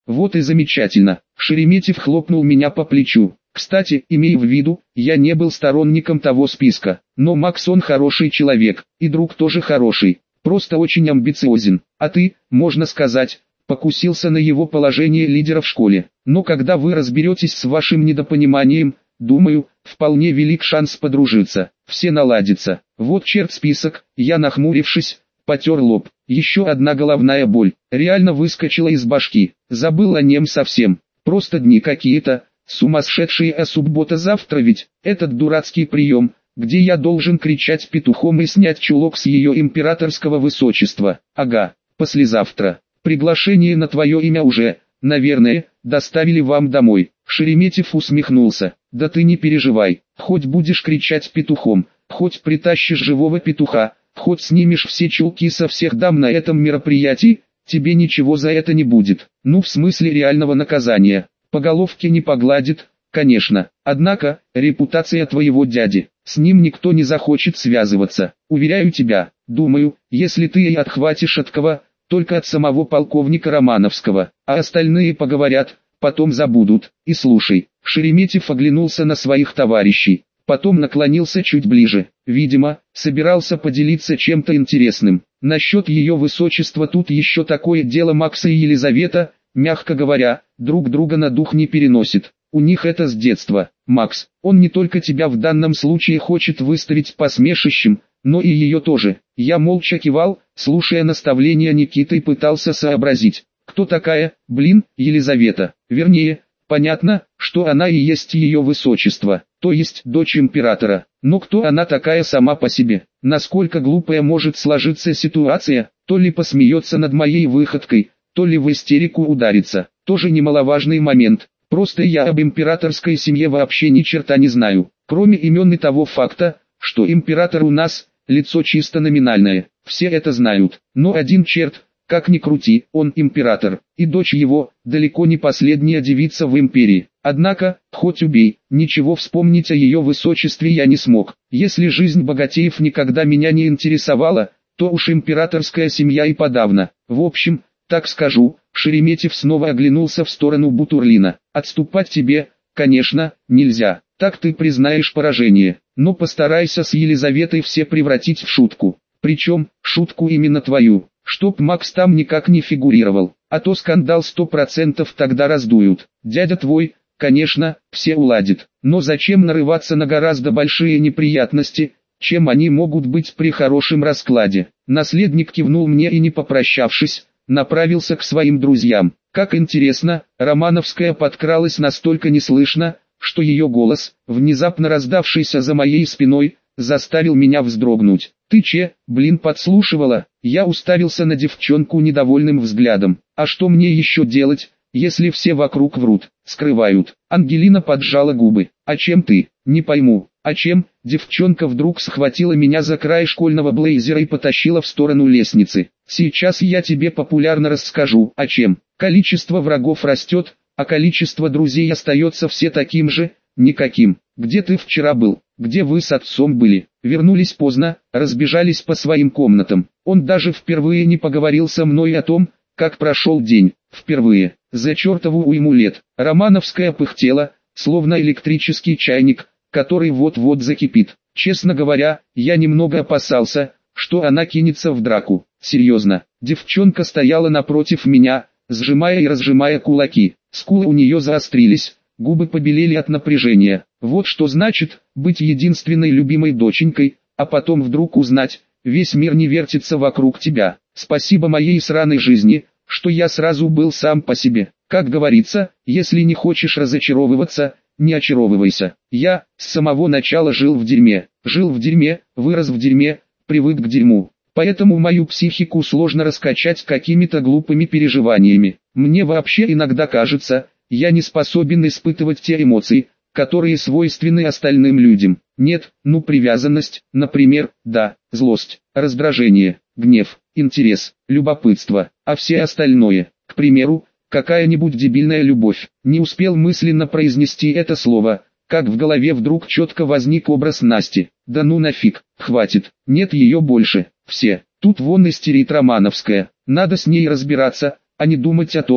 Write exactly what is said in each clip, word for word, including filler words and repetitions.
Вот и замечательно. Шереметьев хлопнул меня по плечу. Кстати, имей в виду, я не был сторонником того списка, но Макс он хороший человек, и друг тоже хороший, просто очень амбициозен, а ты, можно сказать, покусился на его положение лидера в школе. Но когда вы разберетесь с вашим недопониманием, думаю, вполне велик шанс подружиться, все наладится. Вот черт список, я нахмурившись, потер лоб. Еще одна головная боль, реально выскочила из башки, забыл о нем совсем, просто дни какие-то, сумасшедшие, а суббота завтра ведь, этот дурацкий прием, где я должен кричать петухом и снять чулок с ее императорского высочества. Ага, послезавтра. Приглашение на твое имя уже, наверное, доставили вам домой. Шереметьев усмехнулся. Да ты не переживай, хоть будешь кричать петухом, хоть притащишь живого петуха, хоть снимешь все чулки со всех дам на этом мероприятии, тебе ничего за это не будет. Ну в смысле реального наказания. По головке не погладит, конечно. Однако, репутация твоего дяди, с ним никто не захочет связываться. Уверяю тебя, думаю, если ты и отхватишь от кого, только от самого полковника Романовского, а остальные поговорят, потом забудут. И слушай, Шереметьев оглянулся на своих товарищей, потом наклонился чуть ближе, видимо, собирался поделиться чем-то интересным. Насчет ее высочества тут еще такое дело. Макса и Елизавета, мягко говоря, друг друга на дух не переносят. У них это с детства. Макс, он не только тебя в данном случае хочет выставить посмешищем, но и ее тоже. Я молча кивал, слушая наставления Никиты, и пытался сообразить, кто такая, блин, Елизавета. Вернее, понятно, что она и есть ее высочество, то есть дочь императора. Но кто она такая сама по себе? Насколько глупая может сложиться ситуация, то ли посмеется над моей выходкой, то ли в истерику ударится. Тоже немаловажный момент. Просто я об императорской семье вообще ни черта не знаю, кроме имен и того факта, что император у нас – лицо чисто номинальное. Все это знают, но один черт, как ни крути, он император, и дочь его – далеко не последняя девица в империи. Однако, хоть убей, ничего вспомнить о ее высочестве я не смог. Если жизнь богатеев никогда меня не интересовала, то уж императорская семья и подавно. В общем, так скажу, Шереметьев снова оглянулся в сторону Бутурлина. Отступать тебе, конечно, нельзя, так ты признаешь поражение, но постарайся с Елизаветой все превратить в шутку. Причем, шутку именно твою, чтоб Макс там никак не фигурировал, а то скандал сто процентов тогда раздуют. Дядя твой, конечно, все уладит, но зачем нарываться на гораздо большие неприятности, чем они могут быть при хорошем раскладе? Наследник кивнул мне и, не попрощавшись, направился к своим друзьям. Как интересно, Романовская подкралась настолько неслышно, что ее голос, внезапно раздавшийся за моей спиной, заставил меня вздрогнуть. «Ты че, блин, подслушивала?» Я уставился на девчонку недовольным взглядом. «А что мне еще делать, если все вокруг врут, скрывают?» Ангелина поджала губы. «А чем ты? Не пойму». «А чем?» Девчонка вдруг схватила меня за край школьного блейзера и потащила в сторону лестницы. «Сейчас я тебе популярно расскажу, а чем. Количество врагов растет, а количество друзей остается все таким же, никаким. Где ты вчера был? Где вы с отцом были? Вернулись поздно, разбежались по своим комнатам. Он даже впервые не поговорил со мной о том, как прошел день. Впервые. За чертову уйму лет». Романовская пыхтела, словно электрический чайник, который вот-вот закипит. Честно говоря, я немного опасался, что она кинется в драку. Серьезно, девчонка стояла напротив меня, сжимая и разжимая кулаки. Скулы у нее заострились, губы побелели от напряжения. Вот что значит быть единственной любимой доченькой, а потом вдруг узнать, весь мир не вертится вокруг тебя. Спасибо моей сраной жизни, что я сразу был сам по себе. Как говорится, если не хочешь разочаровываться, не очаровывайся. Я с самого начала жил в дерьме, жил в дерьме, вырос в дерьме, привык к дерьму. Поэтому мою психику сложно раскачать какими-то глупыми переживаниями. Мне вообще иногда кажется, я не способен испытывать те эмоции, которые свойственны остальным людям. Нет, ну привязанность, например, да, злость, раздражение, гнев, интерес, любопытство, а все остальное, к примеру, какая-нибудь дебильная любовь. Не успел мысленно произнести это слово, как в голове вдруг четко возник образ Насти. Да ну нафиг, хватит, нет ее больше, все. Тут вон истерит Романовская, надо с ней разбираться, а не думать о том,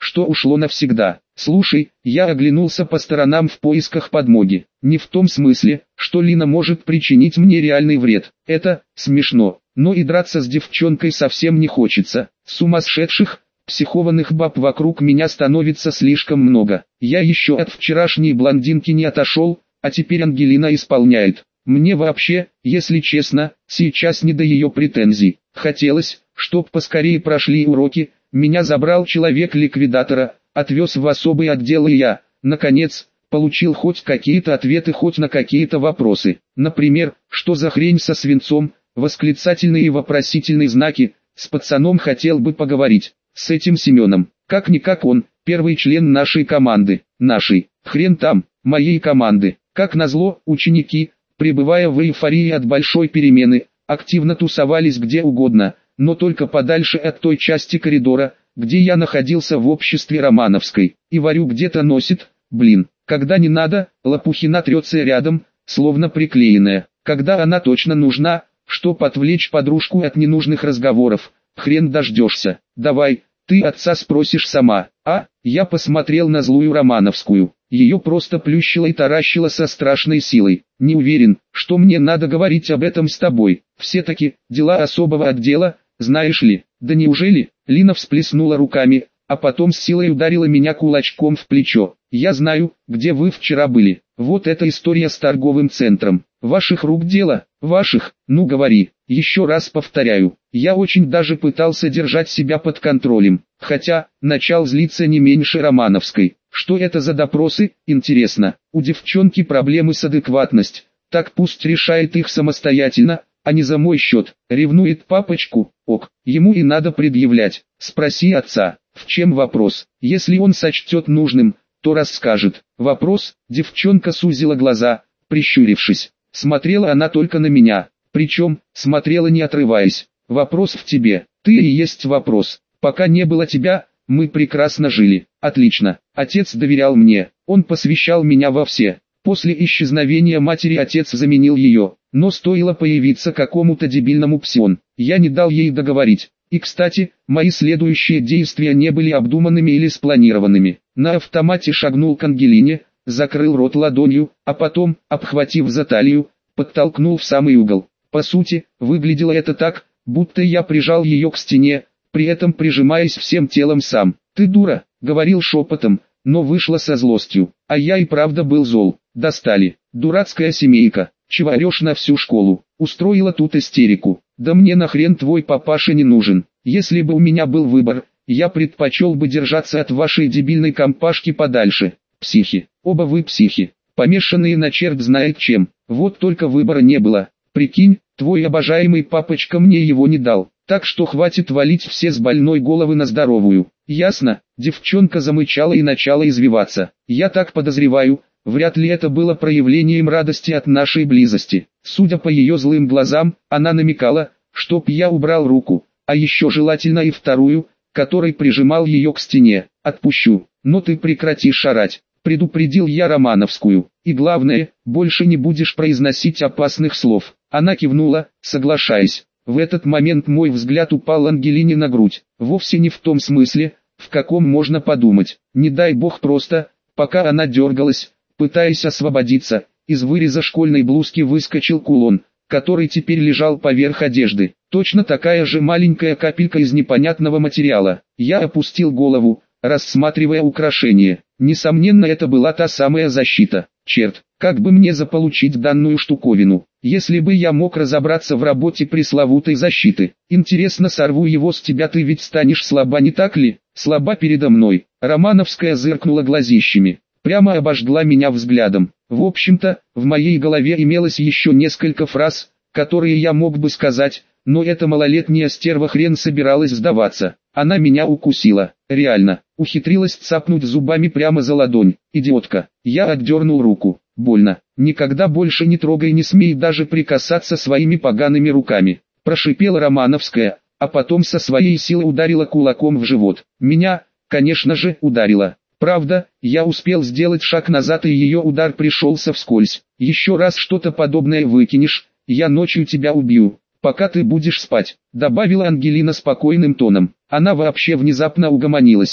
что ушло навсегда. Слушай, я оглянулся по сторонам в поисках подмоги. Не в том смысле, что Лина может причинить мне реальный вред. Это смешно. Но и драться с девчонкой совсем не хочется. Сумасшедших, психованных баб вокруг меня становится слишком много. Я еще от вчерашней блондинки не отошел, а теперь Ангелина исполняет. Мне вообще, если честно, сейчас не до ее претензий. Хотелось, чтоб поскорее прошли уроки, меня забрал человек ликвидатора, отвез в особый отдел и я, наконец, получил хоть какие-то ответы хоть на какие-то вопросы. Например, что за хрень со свинцом, восклицательные и вопросительные знаки, с пацаном хотел бы поговорить, с этим Семеном. Как-никак он, первый член нашей команды, нашей, хрен там, моей команды. Как назло, ученики, пребывая в эйфории от большой перемены, активно тусовались где угодно, но только подальше от той части коридора, где я находился в обществе Романовской. И Варю где-то носит, блин, когда не надо, Лопухина трется рядом, словно приклеенная. Когда она точно нужна, чтоб отвлечь подружку от ненужных разговоров, хрен дождешься. Давай, ты отца спросишь сама. А, я посмотрел на злую Романовскую. Ее просто плющило и таращило со страшной силой. Не уверен, что мне надо говорить об этом с тобой. Все-таки, дела особого отдела, знаешь ли. Да неужели? Лина всплеснула руками, а потом с силой ударила меня кулачком в плечо. Я знаю, где вы вчера были. Вот эта история с торговым центром. Ваших рук дело, ваших, ну говори. Еще раз повторяю, я очень даже пытался держать себя под контролем, хотя, начал злиться не меньше Романовской. Что это за допросы, интересно, у девчонки проблемы с адекватностью, так пусть решает их самостоятельно, а не за мой счет. Ревнует папочку, ок, ему и надо предъявлять. Спроси отца, в чем вопрос, если он сочтет нужным, то расскажет. Вопрос, девчонка сузила глаза, прищурившись, смотрела она только на меня. Причем, смотрела не отрываясь. Вопрос в тебе, ты и есть вопрос. Пока не было тебя, мы прекрасно жили. Отлично. Отец доверял мне, он посвящал меня во все. После исчезновения матери отец заменил ее, но стоило появиться какому-то дебильному псион. Я не дал ей договорить. И кстати, мои следующие действия не были обдуманными или спланированными. На автомате шагнул к Ангелине, закрыл рот ладонью, а потом, обхватив за талию, подтолкнул в самый угол. По сути, выглядело это так, будто я прижал ее к стене, при этом прижимаясь всем телом сам. «Ты дура», — говорил шепотом, но вышло со злостью. А я и правда был зол. Достали. Дурацкая семейка. Чего орешь на всю школу? Устроила тут истерику. Да мне нахрен твой папаша не нужен. Если бы у меня был выбор, я предпочел бы держаться от вашей дебильной компашки подальше. Психи. Оба вы психи. Помешанные на черт знает чем. Вот только выбора не было. Прикинь, твой обожаемый папочка мне его не дал, так что хватит валить все с больной головы на здоровую. Ясно? Девчонка замычала и начала извиваться. Я так подозреваю, вряд ли это было проявлением радости от нашей близости. Судя по ее злым глазам, она намекала, чтоб я убрал руку, а еще желательно и вторую, которой прижимал ее к стене. Отпущу, но ты прекратишь орать. Предупредил я Романовскую. И главное, больше не будешь произносить опасных слов. Она кивнула, соглашаясь. В этот момент мой взгляд упал Ангелине на грудь. Вовсе не в том смысле, в каком можно подумать. Не дай бог просто, пока она дергалась, пытаясь освободиться, из выреза школьной блузки выскочил кулон, который теперь лежал поверх одежды. Точно такая же маленькая капелька из непонятного материала. Я опустил голову, рассматривая украшение. Несомненно, это была та самая защита. Черт, как бы мне заполучить данную штуковину, если бы я мог разобраться в работе пресловутой защиты. Интересно, сорву его с тебя, ты ведь станешь слаба, не так ли? Слаба передо мной. Романовская зыркнула глазищами, прямо обожгла меня взглядом. В общем-то, в моей голове имелось еще несколько фраз, которые я мог бы сказать, но эта малолетняя стерва хрен собиралась сдаваться. Она меня укусила, реально, ухитрилась цапнуть зубами прямо за ладонь. Идиотка. Я отдернул руку. Больно. Никогда больше не трогай, не смей даже прикасаться своими погаными руками. Прошипела Романовская, а потом со своей силой ударила кулаком в живот. Меня, конечно же, ударила. Правда, я успел сделать шаг назад, и ее удар пришелся вскользь. Еще раз что-то подобное выкинешь, я ночью тебя убью, пока ты будешь спать, добавила Ангелина спокойным тоном. Она вообще внезапно угомонилась.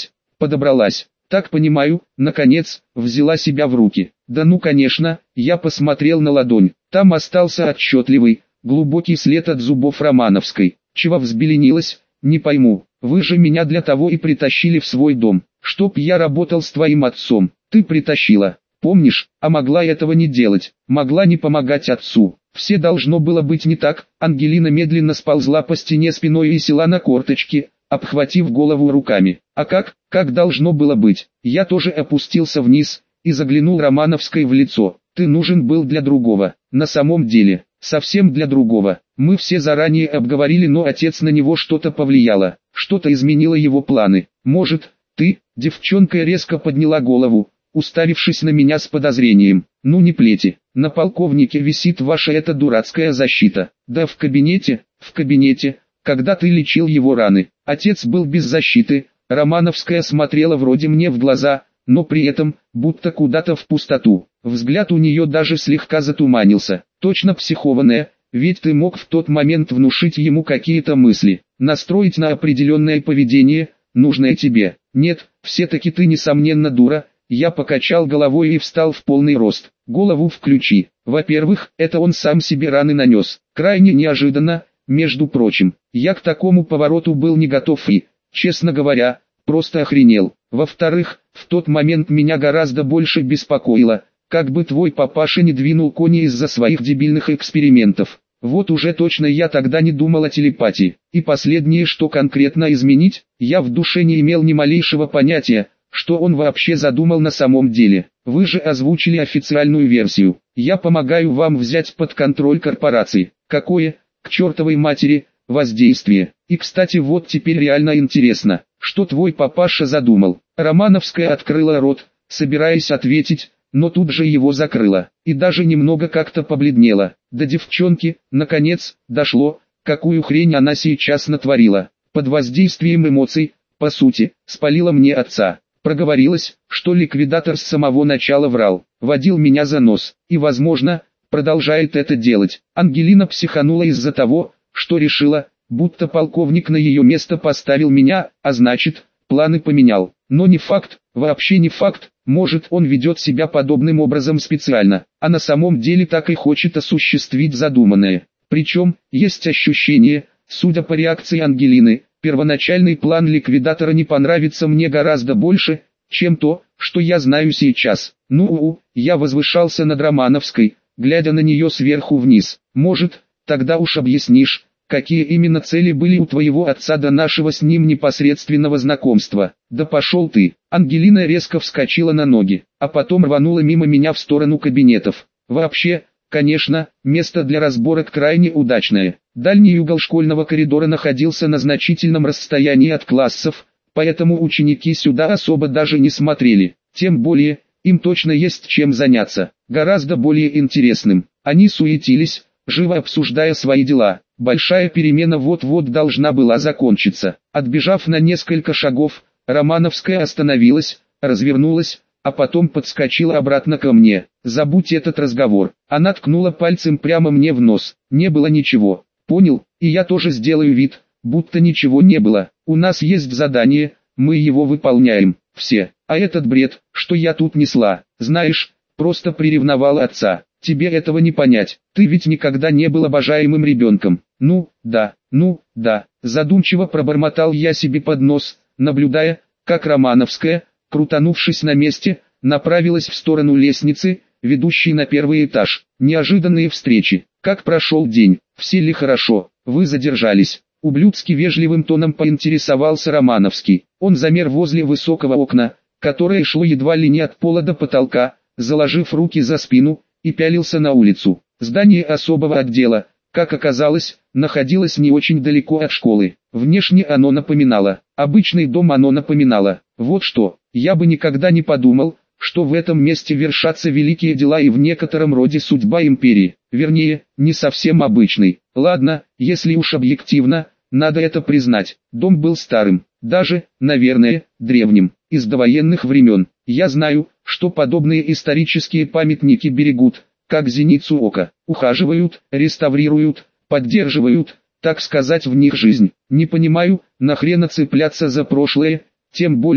подобралась. Так понимаю, наконец, взяла себя в руки. Да ну конечно, я посмотрел на ладонь. Там остался отчетливый, глубокий след от зубов Романовской. Чего взбеленилась, не пойму. Вы же меня для того и притащили в свой дом, чтоб я работал с твоим отцом. Ты притащила, помнишь, а могла этого не делать, могла не помогать отцу. Все должно было быть не так. Ангелина медленно сползла по стене спиной и села на корточки, обхватив голову руками. А как, как должно было быть? Я тоже опустился вниз и заглянул Романовской в лицо. Ты нужен был для другого, на самом деле, совсем для другого. Мы все заранее обговорили, но отец на него что-то повлияло, что-то изменило его планы. Может, ты, девчонка резко подняла голову, уставившись на меня с подозрением. Ну не плети, на полковнике висит ваша эта дурацкая защита. Да в кабинете, в кабинете, когда ты лечил его раны. Отец был без защиты, Романовская смотрела вроде мне в глаза, но при этом, будто куда-то в пустоту. Взгляд у нее даже слегка затуманился. Точно психованная, ведь ты мог в тот момент внушить ему какие-то мысли, настроить на определенное поведение, нужное тебе. Нет, все-таки ты несомненно дура. Я покачал головой и встал в полный рост. Голову включи. Во-первых, это он сам себе раны нанес. Крайне неожиданно, между прочим. Я к такому повороту был не готов и, честно говоря, просто охренел. Во-вторых, в тот момент меня гораздо больше беспокоило, как бы твой папаша не двинул кони из-за своих дебильных экспериментов. Вот уже точно я тогда не думал о телепатии. И последнее, что конкретно изменить, я в душе не имел ни малейшего понятия, что он вообще задумал на самом деле. Вы же озвучили официальную версию. Я помогаю вам взять под контроль корпорации. Какое, к чертовой матери, воздействие. И кстати, вот теперь реально интересно, что твой папаша задумал. Романовская открыла рот, собираясь ответить, но тут же его закрыла. И даже немного как-то побледнела. До девчонки, наконец, дошло, какую хрень она сейчас натворила. Под воздействием эмоций, по сути, спалила мне отца. Проговорилась, что ликвидатор с самого начала врал, водил меня за нос, и, возможно, продолжает это делать. Ангелина психанула из-за того, что решила, будто полковник на ее место поставил меня, а значит, планы поменял. Но не факт, вообще не факт, может он ведет себя подобным образом специально, а на самом деле так и хочет осуществить задуманное. Причем, есть ощущение, судя по реакции Ангелины, первоначальный план ликвидатора не понравится мне гораздо больше, чем то, что я знаю сейчас. Ну, я возвышался над Романовской, глядя на нее сверху вниз. Может, тогда уж объяснишь, какие именно цели были у твоего отца до нашего с ним непосредственного знакомства. Да пошел ты. Ангелина резко вскочила на ноги, а потом рванула мимо меня в сторону кабинетов. Вообще, конечно, место для разборок крайне удачное. Дальний угол школьного коридора находился на значительном расстоянии от классов, поэтому ученики сюда особо даже не смотрели. Тем более, им точно есть чем заняться, гораздо более интересным. Они суетились, живо обсуждая свои дела. Большая перемена вот-вот должна была закончиться. Отбежав на несколько шагов, Романовская остановилась, развернулась, а потом подскочила обратно ко мне. «Забудь этот разговор». Она ткнула пальцем прямо мне в нос. «Не было ничего. Понял, и я тоже сделаю вид, будто ничего не было. У нас есть задание, мы его выполняем, все. А этот бред, что я тут несла, знаешь, просто приревновала отца. Тебе этого не понять, ты ведь никогда не был обожаемым ребенком». «Ну, да, ну, да», задумчиво пробормотал я себе под нос, наблюдая, как Романовская, крутанувшись на месте, направилась в сторону лестницы, ведущей на первый этаж. Неожиданные встречи. Как прошел день? Все ли хорошо? Вы задержались? Ублюдски вежливым тоном поинтересовался Романовский. Он замер возле высокого окна, которое шло едва ли не от пола до потолка, заложив руки за спину, и пялился на улицу. Здание особого отдела, как оказалось, находилось не очень далеко от школы. Внешне оно напоминало, обычный дом оно напоминало. Вот что, я бы никогда не подумал, что в этом месте вершатся великие дела и в некотором роде судьба империи. Вернее, не совсем обычный. Ладно, если уж объективно, надо это признать. Дом был старым, даже, наверное, древним, из довоенных времен. Я знаю, что подобные исторические памятники берегут, как зеницу ока, ухаживают, реставрируют, поддерживают, так сказать, в них жизнь. Не понимаю, нахрена цепляться за прошлое, тем более,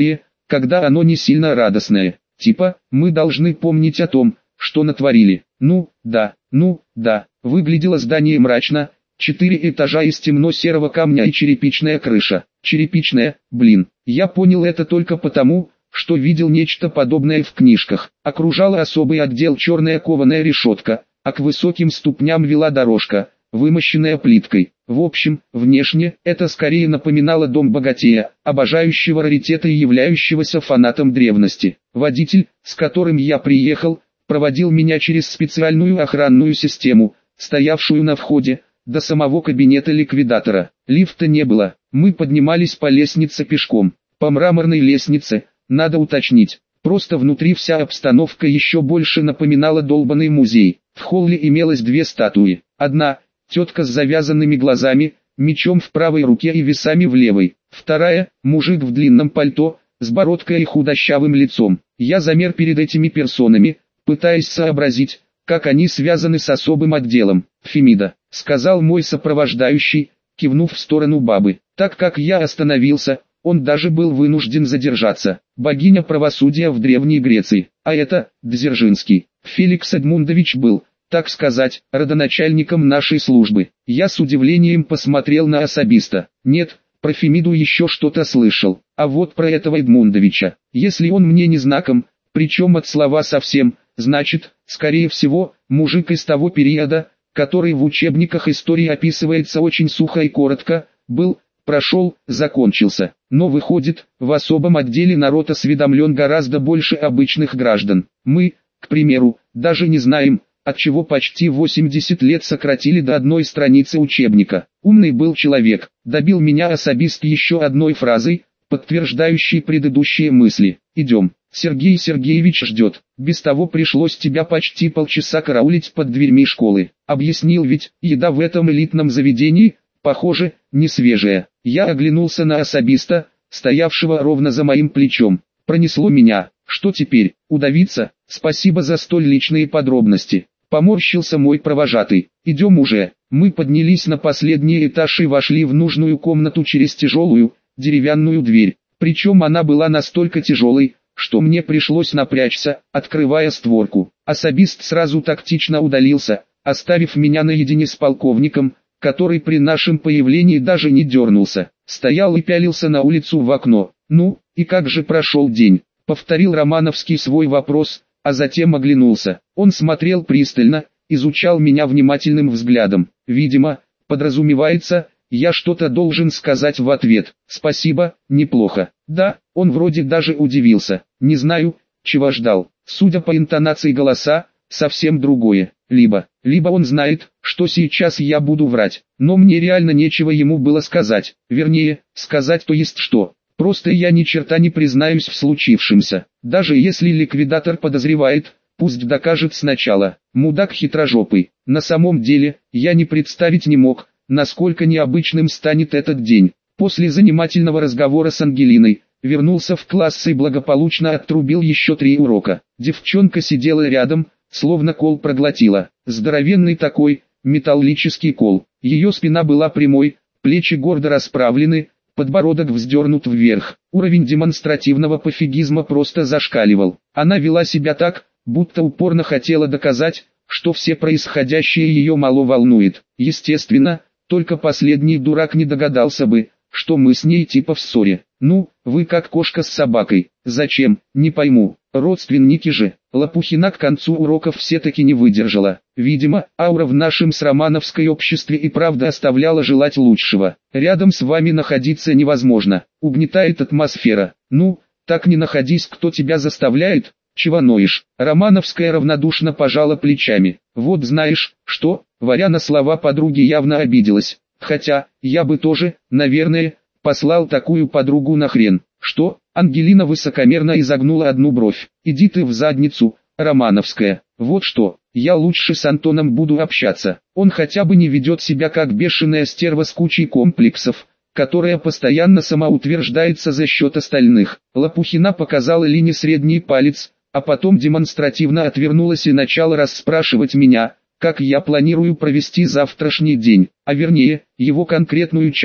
когда оно не сильно радостное. Типа, мы должны помнить о том, что натворили. Ну, да, ну, да. Выглядело здание мрачно. Четыре этажа из темно-серого камня и черепичная крыша. Черепичная, блин. Я понял это только потому, что видел нечто подобное в книжках. Окружала особый отдел черная кованая решетка, а к высоким ступням вела дорожка, вымощенная плиткой. В общем, внешне, это скорее напоминало дом богатея, обожающего раритеты и являющегося фанатом древности. Водитель, с которым я приехал, проводил меня через специальную охранную систему, стоявшую на входе, до самого кабинета ликвидатора. Лифта не было, мы поднимались по лестнице пешком. По мраморной лестнице, надо уточнить, просто внутри вся обстановка еще больше напоминала долбанный музей. В холле имелось две статуи. Одна – тетка с завязанными глазами, мечом в правой руке и весами в левой. Вторая – мужик в длинном пальто, с бородкой и худощавым лицом. Я замер перед этими персонами, пытаясь сообразить, как они связаны с особым отделом. «Фемида», — сказал мой сопровождающий, кивнув в сторону бабы. Так как я остановился, он даже был вынужден задержаться. Богиня правосудия в Древней Греции, а это, Дзержинский. Феликс Эдмундович был, так сказать, родоначальником нашей службы. Я с удивлением посмотрел на особиста. Нет, про Фемиду еще что-то слышал, а вот про этого Эдмундовича, если он мне не знаком, причем от слова совсем, значит, скорее всего, мужик из того периода, который в учебниках истории описывается очень сухо и коротко, был, прошел, закончился. Но выходит, в особом отделе народ осведомлен гораздо больше обычных граждан. Мы, к примеру, даже не знаем, отчего почти восемьдесят лет сократили до одной страницы учебника. Умный был человек, добил меня особист еще одной фразой, подтверждающей предыдущие мысли. «Идем, Сергей Сергеевич ждет, без того пришлось тебя почти полчаса караулить под дверьми школы. Объяснил ведь, еда в этом элитном заведении, похоже, не свежая». Я оглянулся на особиста, стоявшего ровно за моим плечом. Пронесло меня. Что теперь, удавиться? Спасибо за столь личные подробности. Поморщился мой провожатый. Идем уже. Мы поднялись на последний этаж и вошли в нужную комнату через тяжелую, деревянную дверь. Причем она была настолько тяжелой, что мне пришлось напрячься, открывая створку. Особист сразу тактично удалился, оставив меня наедине с полковником, который при нашем появлении даже не дернулся. Стоял и пялился на улицу в окно. «Ну, и как же прошел день?» — повторил Романовский свой вопрос, а затем оглянулся. Он смотрел пристально, изучал меня внимательным взглядом. Видимо, подразумевается, я что-то должен сказать в ответ. «Спасибо, неплохо». Да, он вроде даже удивился. Не знаю, чего ждал. Судя по интонации голоса, совсем другое. Либо, либо он знает, что сейчас я буду врать, но мне реально нечего ему было сказать. Вернее, сказать то есть что. Просто я ни черта не признаюсь в случившемся. Даже если ликвидатор подозревает, пусть докажет сначала. Мудак хитрожопый. На самом деле, я не представить не мог, насколько необычным станет этот день. После занимательного разговора с Ангелиной, вернулся в класс и благополучно отрубил еще три урока. Девчонка сидела рядом, словно кол проглотила. Здоровенный такой, металлический кол. Ее спина была прямой, плечи гордо расправлены, подбородок вздернут вверх. Уровень демонстративного пофигизма просто зашкаливал. Она вела себя так, будто упорно хотела доказать, что все происходящее ее мало волнует. Естественно, только последний дурак не догадался бы, что мы с ней типа в ссоре. Ну, вы как кошка с собакой. Зачем, не пойму. Родственники же. Лопухина к концу уроков все-таки не выдержала. Видимо, аура в нашем с Романовской обществе и правда оставляла желать лучшего. Рядом с вами находиться невозможно. Угнетает атмосфера. Ну, так не находись, кто тебя заставляет. Чего ноешь? Романовская равнодушно пожала плечами. Вот знаешь, что? Варя на слова подруги явно обиделась. Хотя, я бы тоже, наверное, послал такую подругу нахрен. Что? Ангелина высокомерно изогнула одну бровь. Иди ты в задницу, Романовская. Вот что, я лучше с Антоном буду общаться. Он хотя бы не ведет себя как бешеная стерва с кучей комплексов, которая постоянно самоутверждается за счет остальных. Лопухина показала Лине средний палец, а потом демонстративно отвернулась и начала расспрашивать меня, как я планирую провести завтрашний день, а вернее, его конкретную часть,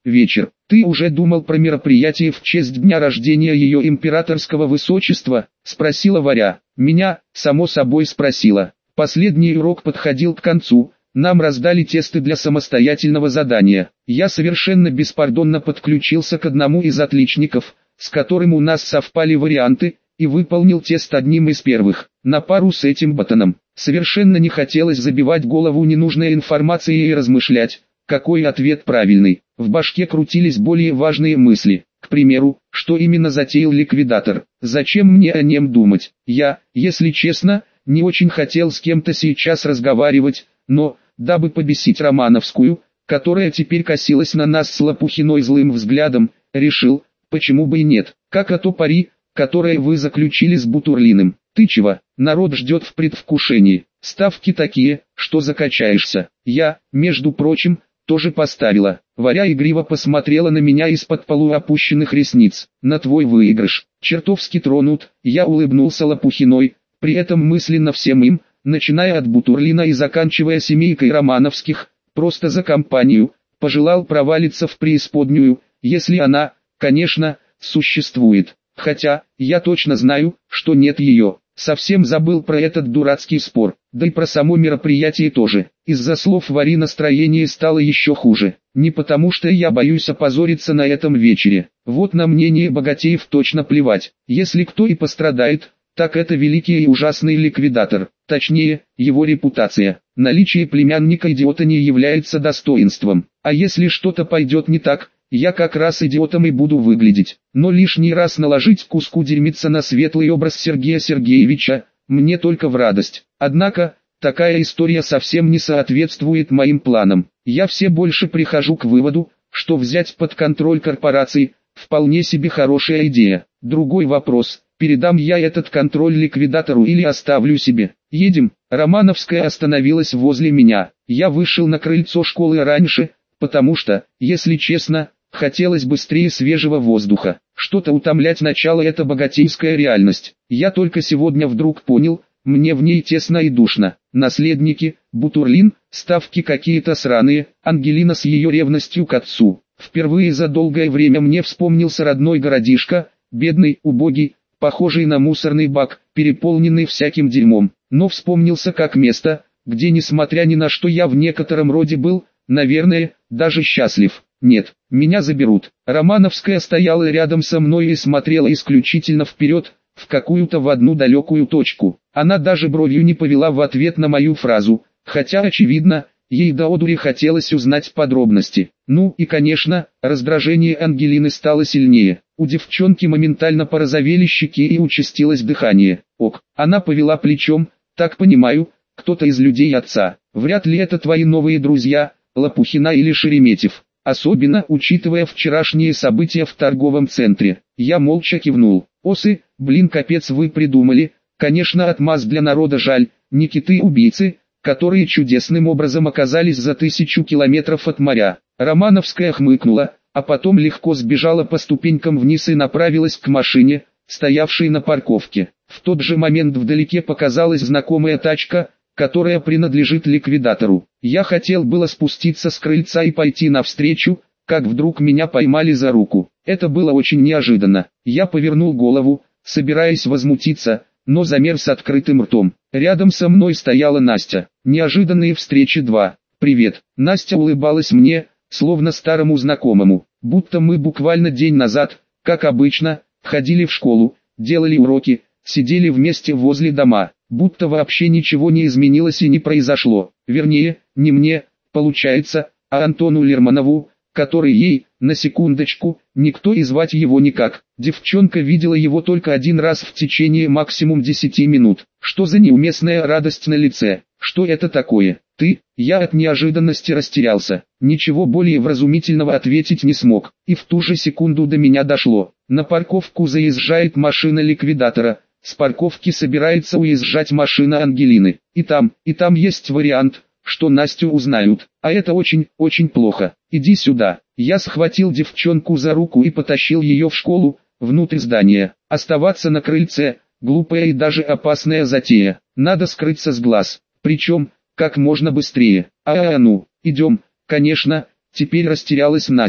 вечер. Ты уже думал про мероприятие в честь дня рождения ее императорского высочества? Спросила Варя. Меня, само собой, спросила. Последний урок подходил к концу. Нам раздали тесты для самостоятельного задания. Я совершенно беспардонно подключился к одному из отличников, с которым у нас совпали варианты, и выполнил тест одним из первых. На пару с этим ботаном. Совершенно не хотелось забивать голову ненужной информацией и размышлять, какой ответ правильный. В башке крутились более важные мысли. К примеру, что именно затеял ликвидатор? Зачем мне о нем думать? Я, если честно, не очень хотел с кем-то сейчас разговаривать, но, дабы побесить Романовскую, которая теперь косилась на нас с Лопухиной злым взглядом, решил, почему бы и нет. Как о то пари, которое вы заключили с Бутурлиным. Ты чего? Народ ждет в предвкушении. Ставки такие, что закачаешься. Я, между прочим, тоже поставила. Варя игриво посмотрела на меня из-под полуопущенных ресниц. На твой выигрыш. Чертовски тронут. Я улыбнулся Лопухиной, при этом мысленно всем им, начиная от Бутурлина и заканчивая семейкой Романовских, просто за компанию, пожелал провалиться в преисподнюю, если она, конечно, существует. Хотя, я точно знаю, что нет ее. Совсем забыл про этот дурацкий спор, да и про само мероприятие тоже. Из-за слов Вари настроение стало еще хуже. Не потому что я боюсь опозориться на этом вечере. Вот на мнение богатеев точно плевать. Если кто и пострадает, так это великий и ужасный ликвидатор. Точнее, его репутация. Наличие племянника-идиота не является достоинством. А если что-то пойдет не так, я как раз идиотом и буду выглядеть. Но лишний раз наложить куску дерьмица на светлый образ Сергея Сергеевича, мне только в радость. Однако, такая история совсем не соответствует моим планам. Я все больше прихожу к выводу, что взять под контроль корпорации – вполне себе хорошая идея. Другой вопрос, передам я этот контроль ликвидатору или оставлю себе. Едем. Романовская остановилась возле меня. Я вышел на крыльцо школы раньше, потому что, если честно, хотелось быстрее свежего воздуха. Что-то утомлять начало — это богатейская реальность. Я только сегодня вдруг понял, мне в ней тесно и душно. Наследники, Бутурлин, ставки какие-то сраные, Ангелина с ее ревностью к отцу. Впервые за долгое время мне вспомнился родной городишко, бедный, убогий, похожий на мусорный бак, переполненный всяким дерьмом. Но вспомнился как место, где несмотря ни на что я в некотором роде был, наверное, даже счастлив. Нет, меня заберут. Романовская стояла рядом со мной и смотрела исключительно вперед, в какую-то в одну далекую точку. Она даже бровью не повела в ответ на мою фразу, хотя очевидно, ей до одури хотелось узнать подробности. Ну и конечно, раздражение Ангелины стало сильнее. У девчонки моментально порозовели щеки и участилось дыхание. Ок, она повела плечом, так понимаю, кто-то из людей отца. Вряд ли это твои новые друзья, Лопухина или Шереметьев. Особенно, учитывая вчерашние события в торговом центре. Я молча кивнул. Осы, блин, капец вы придумали. Конечно, отмаз для народа жаль, не киты-убийцы, которые чудесным образом оказались за тысячу километров от моря. Романовская хмыкнула, а потом легко сбежала по ступенькам вниз и направилась к машине, стоявшей на парковке. В тот же момент вдалеке показалась знакомая тачка, которая принадлежит ликвидатору. Я хотел было спуститься с крыльца и пойти навстречу, как вдруг меня поймали за руку. Это было очень неожиданно. Я повернул голову, собираясь возмутиться, но замер с открытым ртом. Рядом со мной стояла Настя. Неожиданные встречи два. «Привет». Настя улыбалась мне, словно старому знакомому. Будто мы буквально день назад, как обычно, ходили в школу, делали уроки, сидели вместе возле дома. Будто вообще ничего не изменилось и не произошло. Вернее, не мне, получается, а Антону Лерманову, который ей, на секундочку, никто и звать его никак. Девчонка видела его только один раз в течение максимум десяти минут. Что за неуместная радость на лице? Что это такое? Ты? Я от неожиданности растерялся. Ничего более вразумительного ответить не смог. И в ту же секунду до меня дошло. На парковку заезжает машина ликвидатора. С парковки собирается уезжать машина Ангелины. И там, и там есть вариант, что Настю узнают. А это очень, очень плохо. Иди сюда. Я схватил девчонку за руку и потащил ее в школу, внутрь здания. Оставаться на крыльце – глупая и даже опасная затея. Надо скрыться с глаз. Причем, как можно быстрее. А, -а, -а ну, идем. Конечно, теперь растерялась Настя.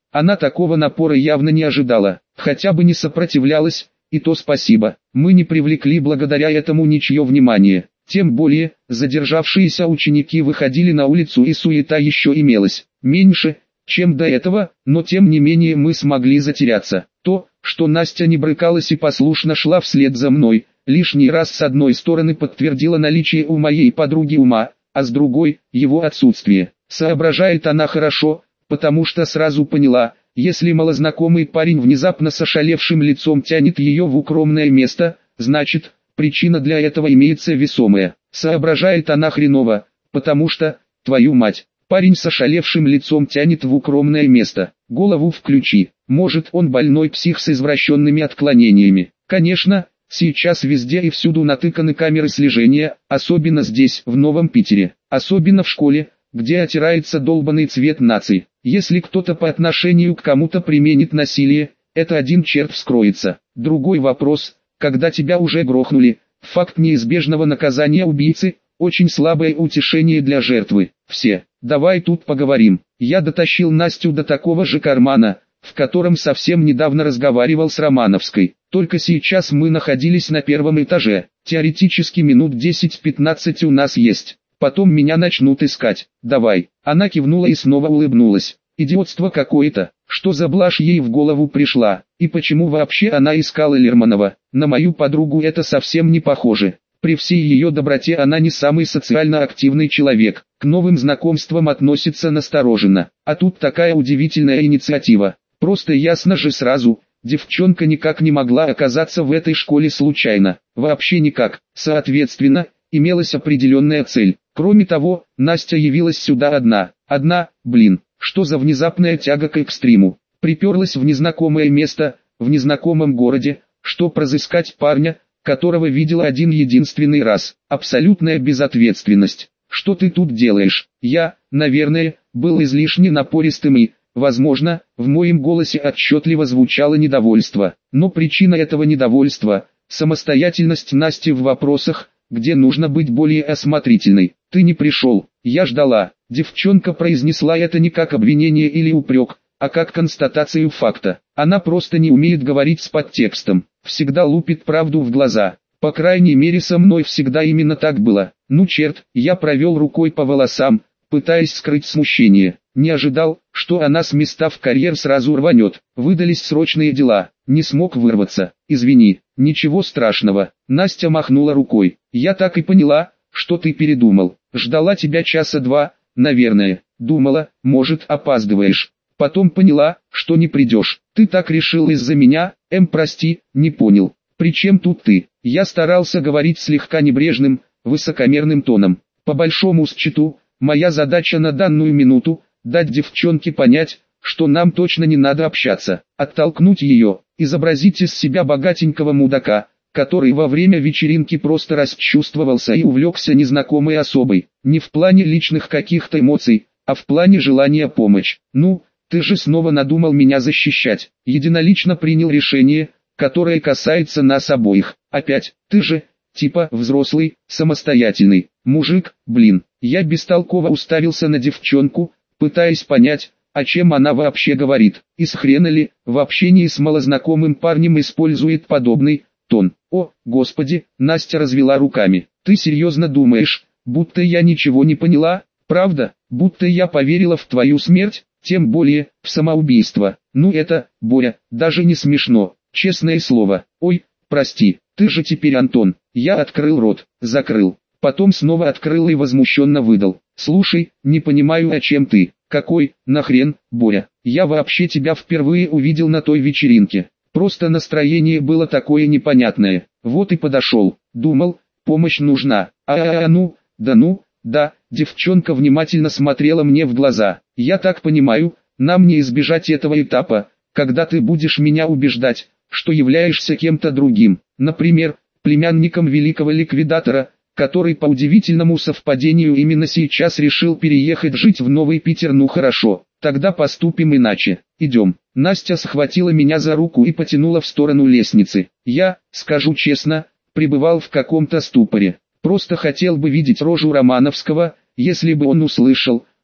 Она такого напора явно не ожидала, хотя бы не сопротивлялась, и то спасибо. Мы не привлекли благодаря этому ничье внимание. Тем более, задержавшиеся ученики выходили на улицу и суета еще имелась. Меньше, чем до этого, но тем не менее мы смогли затеряться. То, что Настя не брыкалась и послушно шла вслед за мной, лишний раз с одной стороны подтвердило наличие у моей подруги ума, а с другой – его отсутствие. Соображает она хорошо, потому что сразу поняла, если малознакомый парень внезапно с ошалевшим лицом тянет ее в укромное место, значит, причина для этого имеется весомая. Соображает она хреново, потому что, твою мать, парень с ошалевшим лицом тянет в укромное место. Голову включи, может он больной псих с извращенными отклонениями. Конечно, сейчас везде и всюду натыканы камеры слежения, особенно здесь, в Новом Питере, особенно в школе, где отирается долбанный цвет нации. Если кто-то по отношению к кому-то применит насилие, это один черт вскроется. Другой вопрос, когда тебя уже грохнули, факт неизбежного наказания убийцы, очень слабое утешение для жертвы. Все, давай тут поговорим. Я дотащил Настю до такого же кармана, в котором совсем недавно разговаривал с Романовской. Только сейчас мы находились на первом этаже. Теоретически минут десять-пятнадцать у нас есть. Потом меня начнут искать. Давай. Она кивнула и снова улыбнулась. Идиотство какое-то. Что за блажь ей в голову пришла? И почему вообще она искала Лермонова? На мою подругу это совсем не похоже. При всей ее доброте она не самый социально активный человек. К новым знакомствам относится настороженно. А тут такая удивительная инициатива. Просто ясно же сразу, девчонка никак не могла оказаться в этой школе случайно. Вообще никак. Соответственно, имелась определенная цель. Кроме того, Настя явилась сюда одна. Одна, блин, что за внезапная тяга к экстриму. Приперлась в незнакомое место, в незнакомом городе, чтоб разыскать парня, которого видела один единственный раз. Абсолютная безответственность. Что ты тут делаешь? Я, наверное, был излишне напористым и, возможно, в моем голосе отчетливо звучало недовольство. Но причина этого недовольства – самостоятельность Насти в вопросах, где нужно быть более осмотрительной. Ты не пришел, я ждала. Девчонка произнесла это не как обвинение или упрек, а как констатацию факта. Она просто не умеет говорить с подтекстом, всегда лупит правду в глаза. По крайней мере со мной всегда именно так было. Ну черт, я провел рукой по волосам, пытаясь скрыть смущение. Не ожидал, что она с места в карьер сразу рванет. Выдались срочные дела, не смог вырваться. Извини, ничего страшного. Настя махнула рукой. Я так и поняла, что ты передумал. Ждала тебя часа два, наверное. Думала, может, опаздываешь. Потом поняла, что не придешь. Ты так решил из-за меня? Эм, прости, не понял. При чем тут ты? Я старался говорить слегка небрежным, высокомерным тоном. По большому счету, моя задача на данную минуту – дать девчонке понять, что нам точно не надо общаться, оттолкнуть ее, изобразить из себя богатенького мудака, который во время вечеринки просто расчувствовался и увлекся незнакомой особой, не в плане личных каких-то эмоций, а в плане желания помочь. Ну, ты же снова надумал меня защищать, единолично принял решение, которое касается нас обоих. Опять, ты же, типа, взрослый, самостоятельный, мужик, блин. Я бестолково уставился на девчонку, пытаясь понять, о чем она вообще говорит. Из хрена ли, в общении с малознакомым парнем использует подобный тон. О, господи, Настя развела руками. Ты серьезно думаешь, будто я ничего не поняла? Правда, будто я поверила в твою смерть, тем более, в самоубийство. Ну это, Боря, даже не смешно, честное слово. Ой, прости, ты же теперь Антон. Я открыл рот, закрыл. Потом снова открыл и возмущенно выдал. Слушай, не понимаю, о чем ты. Какой, нахрен, Боря? Я вообще тебя впервые увидел на той вечеринке. Просто настроение было такое непонятное. Вот и подошел. Думал, помощь нужна. А-а-а, ну, да ну, да. Девчонка внимательно смотрела мне в глаза. Я так понимаю, нам не избежать этого этапа, когда ты будешь меня убеждать, что являешься кем-то другим. Например, племянником великого ликвидатора, который по удивительному совпадению именно сейчас решил переехать жить в Новый Питер. Ну хорошо, тогда поступим иначе. Идем. Настя схватила меня за руку и потянула в сторону лестницы. Я, скажу честно, пребывал в каком-то ступоре. Просто хотел бы видеть рожу Романовского, если бы он услышал,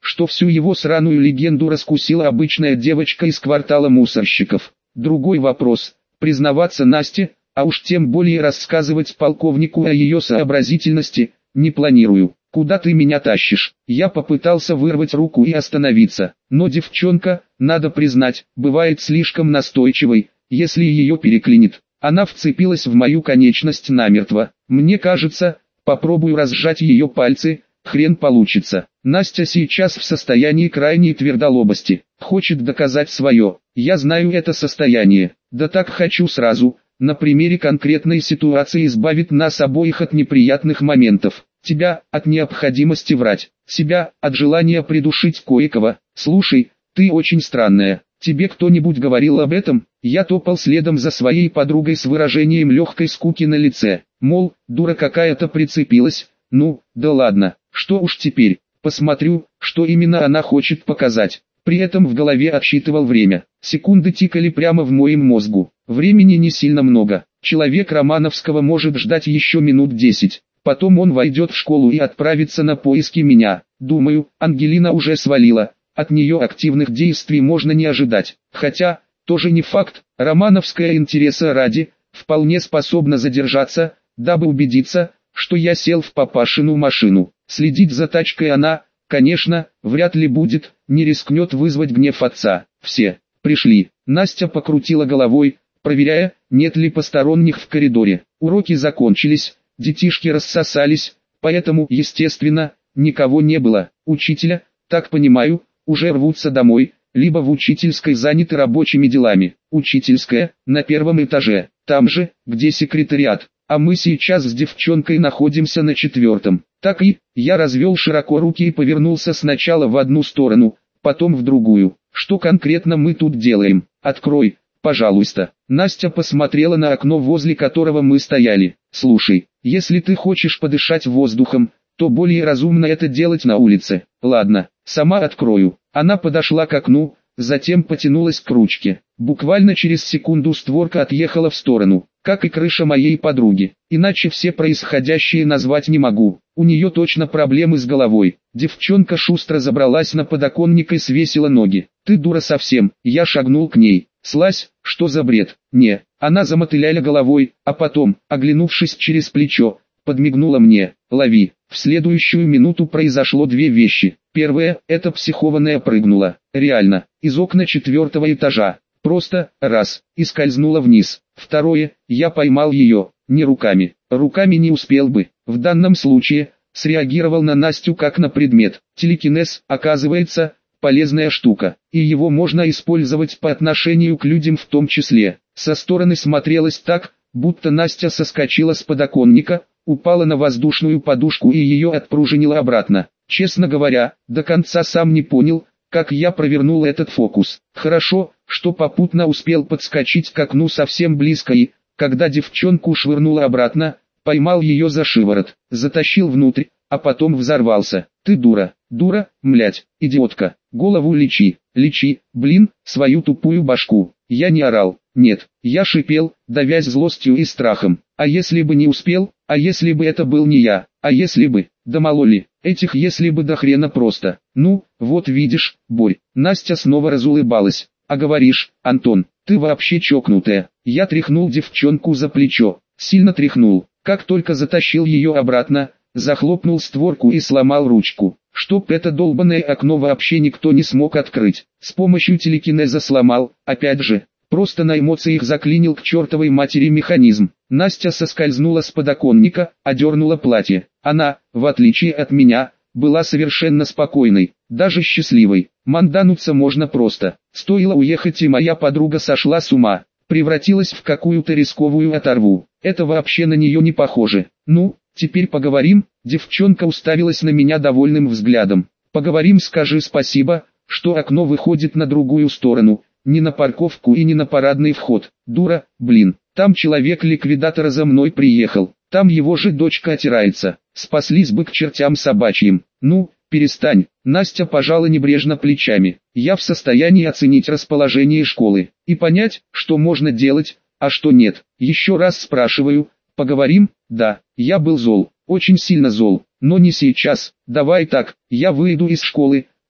что всю его сраную легенду раскусила обычная девочка из квартала мусорщиков. Другой вопрос, признаваться Насте, а уж тем более рассказывать полковнику о ее сообразительности, не планирую. «Куда ты меня тащишь?» Я попытался вырвать руку и остановиться, но девчонка, надо признать, бывает слишком настойчивой, если ее переклинит. Она вцепилась в мою конечность намертво. Мне кажется, попробую разжать ее пальцы, хрен получится. Настя сейчас в состоянии крайней твердолобости, хочет доказать свое. Я знаю это состояние, да так хочу сразу, на примере конкретной ситуации избавить нас обоих от неприятных моментов. Тебя от необходимости врать, себя от желания придушить кое-кого. Слушай, ты очень странная. Тебе кто-нибудь говорил об этом? Я топал следом за своей подругой с выражением легкой скуки на лице. Мол, дура какая-то прицепилась. Ну, да ладно, что уж теперь. Посмотрю, что именно она хочет показать. При этом в голове отсчитывал время. Секунды тикали прямо в моем мозгу. Времени не сильно много. Человек Романовского может ждать еще минут десять. Потом он войдет в школу и отправится на поиски меня. Думаю, Ангелина уже свалила. От нее активных действий можно не ожидать. Хотя, тоже не факт, Романовская интереса ради, вполне способна задержаться, дабы убедиться, что я сел в папашину машину. Следить за тачкой она, конечно, вряд ли будет, не рискнет вызвать гнев отца. Все, пришли. Настя покрутила головой, проверяя, нет ли посторонних в коридоре. Уроки закончились. Детишки рассосались, поэтому, естественно, никого не было. Учителя, так понимаю, уже рвутся домой, либо в учительской заняты рабочими делами. Учительская, на первом этаже, там же, где секретариат, а мы сейчас с девчонкой находимся на четвертом. Так и, я развел широко руки и повернулся сначала в одну сторону, потом в другую. Что конкретно мы тут делаем? Открой, пожалуйста. Настя посмотрела на окно, возле которого мы стояли. Слушай, если ты хочешь подышать воздухом, то более разумно это делать на улице. Ладно, сама открою. Она подошла к окну, затем потянулась к ручке. Буквально через секунду створка отъехала в сторону, как и крыша моей подруги. Иначе все происходящее назвать не могу. У нее точно проблемы с головой. Девчонка шустро забралась на подоконник и свесила ноги. Ты дура совсем. Я шагнул к ней. Слазь, что за бред? Не. Она замотыляла головой, а потом, оглянувшись через плечо, подмигнула мне. Лови. В следующую минуту произошло две вещи. Первое, эта психованная прыгнула. Реально, из окна четвертого этажа. Просто, раз, и скользнула вниз. Второе, я поймал ее, не руками. Руками не успел бы. В данном случае, среагировал на Настю как на предмет. Телекинез, оказывается, полезная штука, и его можно использовать по отношению к людям в том числе. Со стороны смотрелось так, будто Настя соскочила с подоконника, упала на воздушную подушку и ее отпружинила обратно. Честно говоря, до конца сам не понял, как я провернул этот фокус. Хорошо, что попутно успел подскочить к окну совсем близко и, когда девчонку швырнула обратно, поймал ее за шиворот, затащил внутрь, а потом взорвался. Ты дура, дура, млять, идиотка, голову лечи, лечи, блин, свою тупую башку. Я не орал, нет, я шипел, давясь злостью и страхом. А если бы не успел, а если бы это был не я, а если бы, да мало ли, этих если бы до хрена просто. Ну, вот видишь, Борь, Настя снова разулыбалась. А говоришь, Антон, ты вообще чокнутая. Я тряхнул девчонку за плечо, сильно тряхнул, как только затащил ее обратно, захлопнул створку и сломал ручку. Чтоб это долбанное окно вообще никто не смог открыть. С помощью телекинеза сломал, опять же, просто на эмоциях заклинил к чертовой матери механизм. Настя соскользнула с подоконника, одернула платье. Она, в отличие от меня, была совершенно спокойной, даже счастливой. Мандануться можно просто. Стоило уехать, и моя подруга сошла с ума, превратилась в какую-то рисковую оторву. Это вообще на нее не похоже. Ну, теперь поговорим. Девчонка уставилась на меня довольным взглядом. Поговорим, скажи спасибо, что окно выходит на другую сторону, не на парковку и не на парадный вход. Дура, блин, там человек-ликвидатора за мной приехал, там его же дочка отирается. Спаслись бы к чертям собачьим. Ну, перестань. Настя пожала небрежно плечами. Я в состоянии оценить расположение школы и понять, что можно делать, а что нет. Еще раз спрашиваю, поговорим? Да, я был зол, очень сильно зол, но не сейчас. Давай так, я выйду из школы,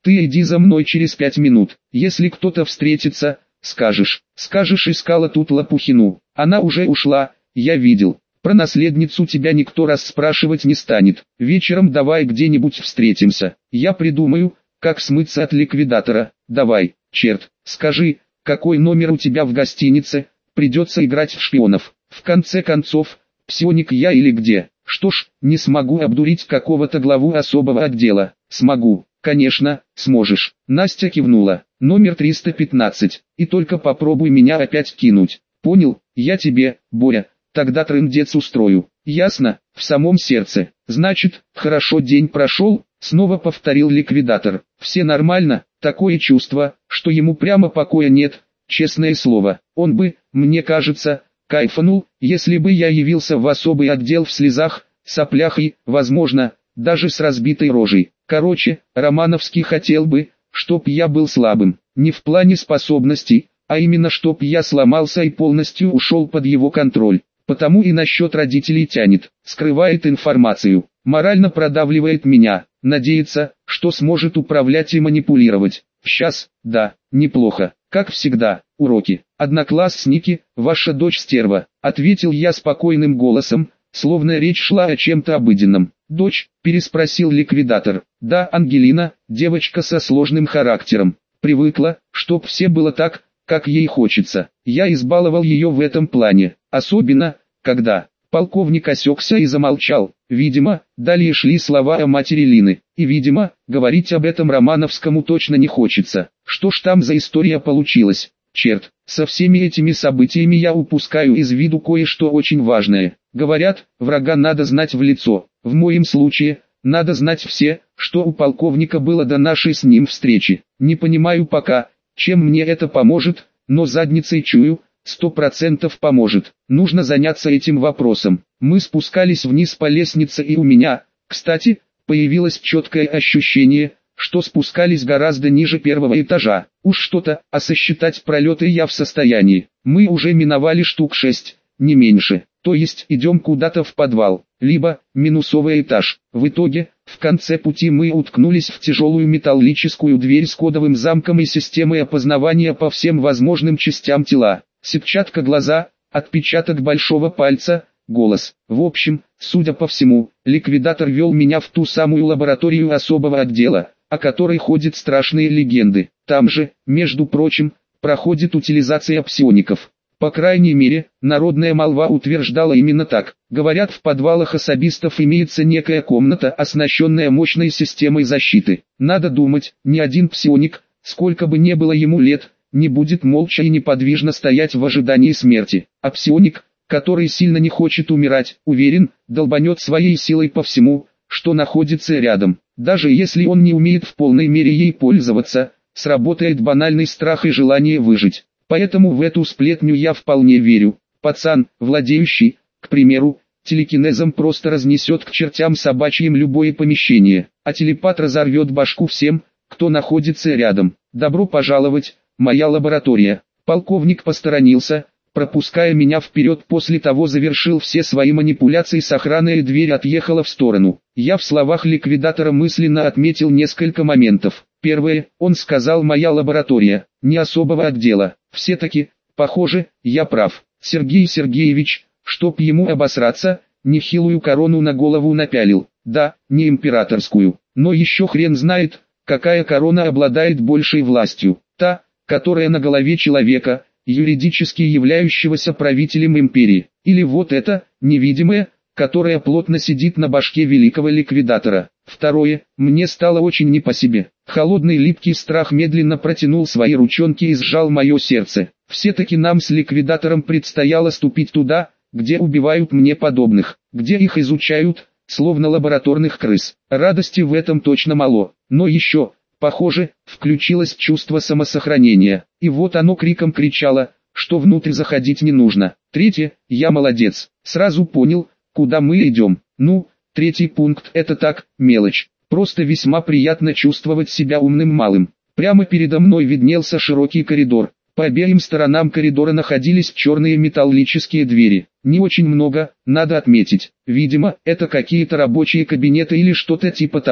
Ты иди за мной через пять минут. Если кто-то встретится, скажешь. Скажешь, искала тут Лопухину. Она уже ушла, я видел. Про наследницу тебя никто расспрашивать не станет. Вечером давай где-нибудь встретимся. Я придумаю, как смыться от ликвидатора. Давай, черт, скажи, какой номер у тебя в гостинице? Придется играть в шпионов. В конце концов, псионик я или где? Что ж, не смогу обдурить какого-то главу особого отдела. Смогу, конечно, сможешь. Настя кивнула. Номер триста пятнадцать. И только попробуй меня опять кинуть. Понял, я тебе, Боря, тогда трындец устрою. Ясно, в самом сердце. Значит, хорошо, день прошел, снова повторил ликвидатор. Все нормально, такое чувство, что ему прямо покоя нет. Честное слово, он бы, мне кажется, кайфанул, если бы я явился в особый отдел в слезах, соплях и, возможно, даже с разбитой рожей. Короче, Романовский хотел бы, чтоб я был слабым, не в плане способностей, а именно чтоб я сломался и полностью ушел под его контроль. Потому и насчет родителей тянет, скрывает информацию, морально продавливает меня, надеется, что сможет управлять и манипулировать. Сейчас, да, неплохо, как всегда, уроки. Одноклассники, ваша дочь стерва, ответил я спокойным голосом, словно речь шла о чем-то обыденном. Дочь, переспросил ликвидатор. Да, Ангелина, девочка со сложным характером, привыкла, чтоб все было так, как ей хочется. Я избаловал ее в этом плане, особенно, когда... Полковник осекся и замолчал. Видимо, далее шли слова о матери Лины. И видимо, говорить об этом Романовскому точно не хочется. Что ж там за история получилась? Черт, со всеми этими событиями я упускаю из виду кое-что очень важное. Говорят, врага надо знать в лицо. В моем случае, надо знать все, что у полковника было до нашей с ним встречи. Не понимаю пока, чем мне это поможет, но задницей чую, сто процентов поможет. Нужно заняться этим вопросом. Мы спускались вниз по лестнице, и у меня, кстати, появилось четкое ощущение, что спускались гораздо ниже первого этажа. Уж что-то, а сосчитать пролеты я в состоянии. Мы уже миновали штук шесть, не меньше. То есть идем куда-то в подвал, либо минусовый этаж. В итоге, в конце пути мы уткнулись в тяжелую металлическую дверь с кодовым замком и системой опознавания по всем возможным частям тела. Сетчатка глаза, отпечаток большого пальца, голос. В общем, судя по всему, ликвидатор вел меня в ту самую лабораторию особого отдела, о которой ходят страшные легенды. Там же, между прочим, проходит утилизация псиоников. По крайней мере, народная молва утверждала именно так. Говорят, в подвалах особистов имеется некая комната, оснащенная мощной системой защиты. Надо думать, ни один псионик, сколько бы ни было ему лет, не будет молча и неподвижно стоять в ожидании смерти. А псионик, который сильно не хочет умирать, уверен, долбанет своей силой по всему, что находится рядом. Даже если он не умеет в полной мере ей пользоваться, сработает банальный страх и желание выжить. Поэтому в эту сплетню я вполне верю. Пацан, владеющий, к примеру, телекинезом, просто разнесет к чертям собачьим любое помещение, а телепат разорвет башку всем, кто находится рядом. Добро пожаловать, моя лаборатория. Полковник посторонился, пропуская меня вперед, после того завершил все свои манипуляции с охраной, и дверь отъехала в сторону. Я в словах ликвидатора мысленно отметил несколько моментов. Первое, он сказал «моя лаборатория», не особого отдела. Все-таки, похоже, я прав. Сергей Сергеевич, чтоб ему обосраться, нехилую корону на голову напялил. Да, не императорскую, но еще хрен знает, какая корона обладает большей властью. Та, которая на голове человека, юридически являющегося правителем империи. Или вот эта, невидимая, которая плотно сидит на башке великого ликвидатора. Второе, мне стало очень не по себе. Холодный липкий страх медленно протянул свои ручонки и сжал мое сердце. Все-таки нам с ликвидатором предстояло ступить туда, где убивают мне подобных, где их изучают, словно лабораторных крыс. Радости в этом точно мало, но еще, похоже, включилось чувство самосохранения. И вот оно криком кричало, что внутрь заходить не нужно. Третье, я молодец, сразу понял, куда мы идем. Ну, третий пункт — это так, мелочь. Просто весьма приятно чувствовать себя умным малым. Прямо передо мной виднелся широкий коридор. По обеим сторонам коридора находились черные металлические двери. Не очень много, надо отметить. Видимо, это какие-то рабочие кабинеты или что-то типа того.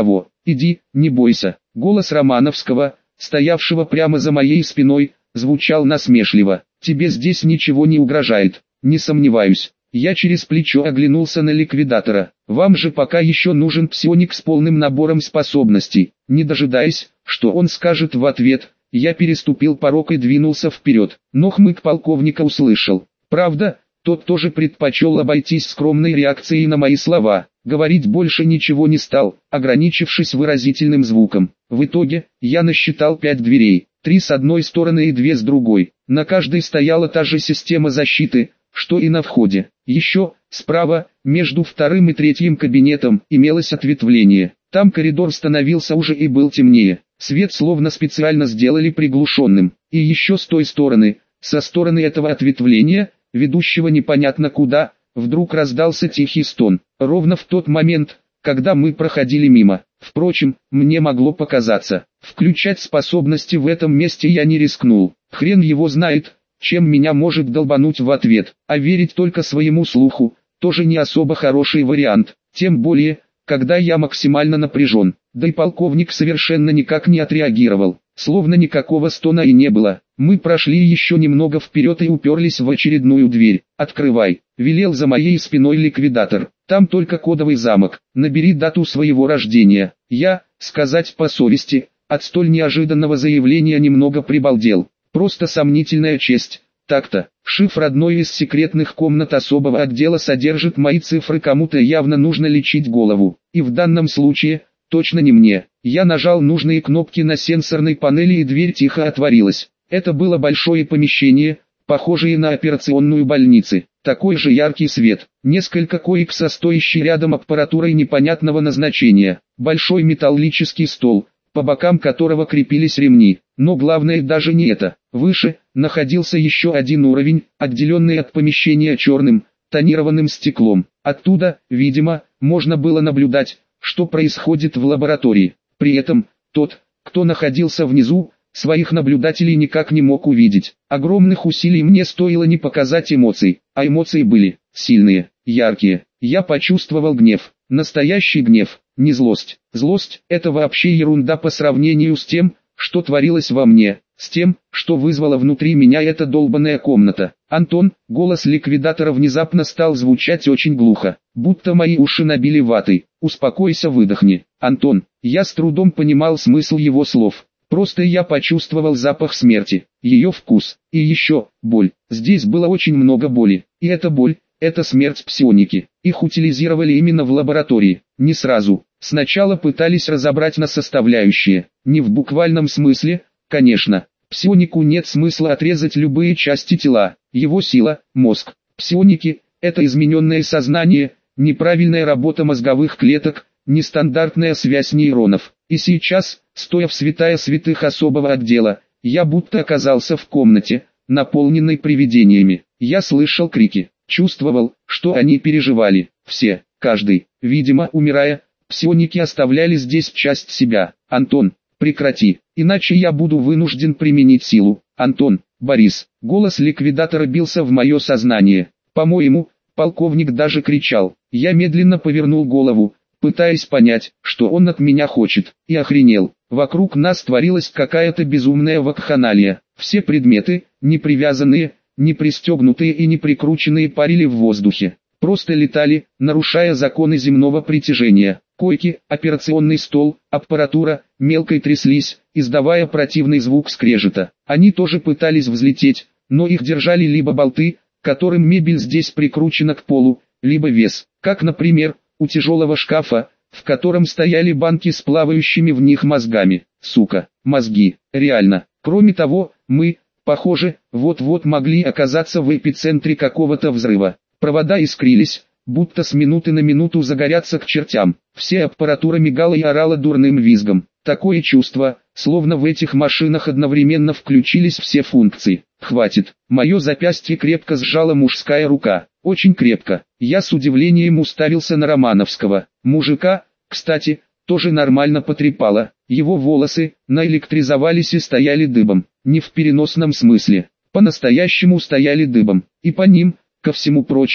иди, не бойся. Голос Романовского, стоявшего прямо за моей спиной, звучал насмешливо. Тебе здесь ничего не угрожает. Не сомневаюсь. Я через плечо оглянулся на ликвидатора. Вам же пока еще нужен псионик с полным набором способностей. Не дожидаясь, что он скажет в ответ, я переступил порог и двинулся вперед. Но хмык полковника услышал. Правда, тот тоже предпочел обойтись скромной реакцией на мои слова. Говорить больше ничего не стал, ограничившись выразительным звуком. В итоге, я насчитал пять дверей, три с одной стороны и две с другой. На каждой стояла та же система защиты, что и на входе. Еще, справа, между вторым и третьим кабинетом, имелось ответвление. Там коридор становился уже и был темнее. Свет словно специально сделали приглушенным. И еще с той стороны, со стороны этого ответвления, ведущего непонятно куда, вдруг раздался тихий стон. Ровно в тот момент, когда мы проходили мимо. Впрочем, мне могло показаться. Включать способности в этом месте я не рискнул. Хрен его знает, чем меня может долбануть в ответ. А верить только своему слуху, тоже не особо хороший вариант. Тем более, когда я максимально напряжен. Да и полковник совершенно никак не отреагировал. Словно никакого стона и не было. Мы прошли еще немного вперед и уперлись в очередную дверь. «Открывай», — велел за моей спиной ликвидатор. «Там только кодовый замок. Набери дату своего рождения». Я, сказать по совести, от столь неожиданного заявления немного прибалдел. Просто сомнительная честь. Так-то, шифр одной из секретных комнат особого отдела содержит мои цифры, кому-то явно нужно лечить голову. И в данном случае, точно не мне. Я нажал нужные кнопки на сенсорной панели и дверь тихо отворилась. Это было большое помещение, похожее на операционную больницу. Такой же яркий свет, несколько коек со стоящей рядом аппаратурой непонятного назначения, большой металлический стол, по бокам которого крепились ремни. Но главное даже не это. Выше находился еще один уровень, отделенный от помещения черным, тонированным стеклом. Оттуда, видимо, можно было наблюдать, что происходит в лаборатории. При этом, тот, кто находился внизу, своих наблюдателей никак не мог увидеть. Огромных усилий мне стоило не показать эмоций, а эмоции были сильные, яркие. Я почувствовал гнев, настоящий гнев, не злость. Злость – это вообще ерунда по сравнению с тем, что творилось во мне, с тем, что вызвало внутри меня эта долбаная комната. «Антон», голос ликвидатора внезапно стал звучать очень глухо, будто мои уши набили ватой. «Успокойся, выдохни». «Антон», я с трудом понимал смысл его слов. Просто я почувствовал запах смерти, ее вкус, и еще, боль. Здесь было очень много боли, и эта боль, это смерть псионики. Их утилизировали именно в лаборатории, не сразу. Сначала пытались разобрать на составляющие, не в буквальном смысле, конечно. Псионику нет смысла отрезать любые части тела, его сила, мозг. Псионики – это измененное сознание, неправильная работа мозговых клеток, нестандартная связь нейронов. И сейчас, стоя в святая святых особого отдела, я будто оказался в комнате, наполненной привидениями. Я слышал крики, чувствовал, что они переживали. Все, каждый, видимо, умирая, псионики оставляли здесь часть себя. «Антон, прекрати, иначе я буду вынужден применить силу». «Антон, Борис». Голос ликвидатора бился в мое сознание. По-моему, полковник даже кричал. Я медленно повернул голову, пытаясь понять, что он от меня хочет, и охренел. Вокруг нас творилась какая-то безумная вакханалия. Все предметы, не привязанные, не пристегнутые и не прикрученные, парили в воздухе. Просто летали, нарушая законы земного притяжения. Койки, операционный стол, аппаратура, мелко тряслись, издавая противный звук скрежета. Они тоже пытались взлететь, но их держали либо болты, которым мебель здесь прикручена к полу, либо вес, как, например, у тяжелого шкафа, в котором стояли банки с плавающими в них мозгами. Сука, мозги, реально. Кроме того, мы, похоже, вот-вот могли оказаться в эпицентре какого-то взрыва. Провода искрились, будто с минуты на минуту загорятся к чертям. Вся аппаратура мигала и орала дурным визгом. Такое чувство, словно в этих машинах одновременно включились все функции. «Хватит». Мое запястье крепко сжала мужская рука. Очень крепко. Я с удивлением уставился на Романовского. Мужика, кстати, тоже нормально потрепало. Его волосы наэлектризовались и стояли дыбом. Не в переносном смысле. По-настоящему стояли дыбом. И по ним, ко всему прочему,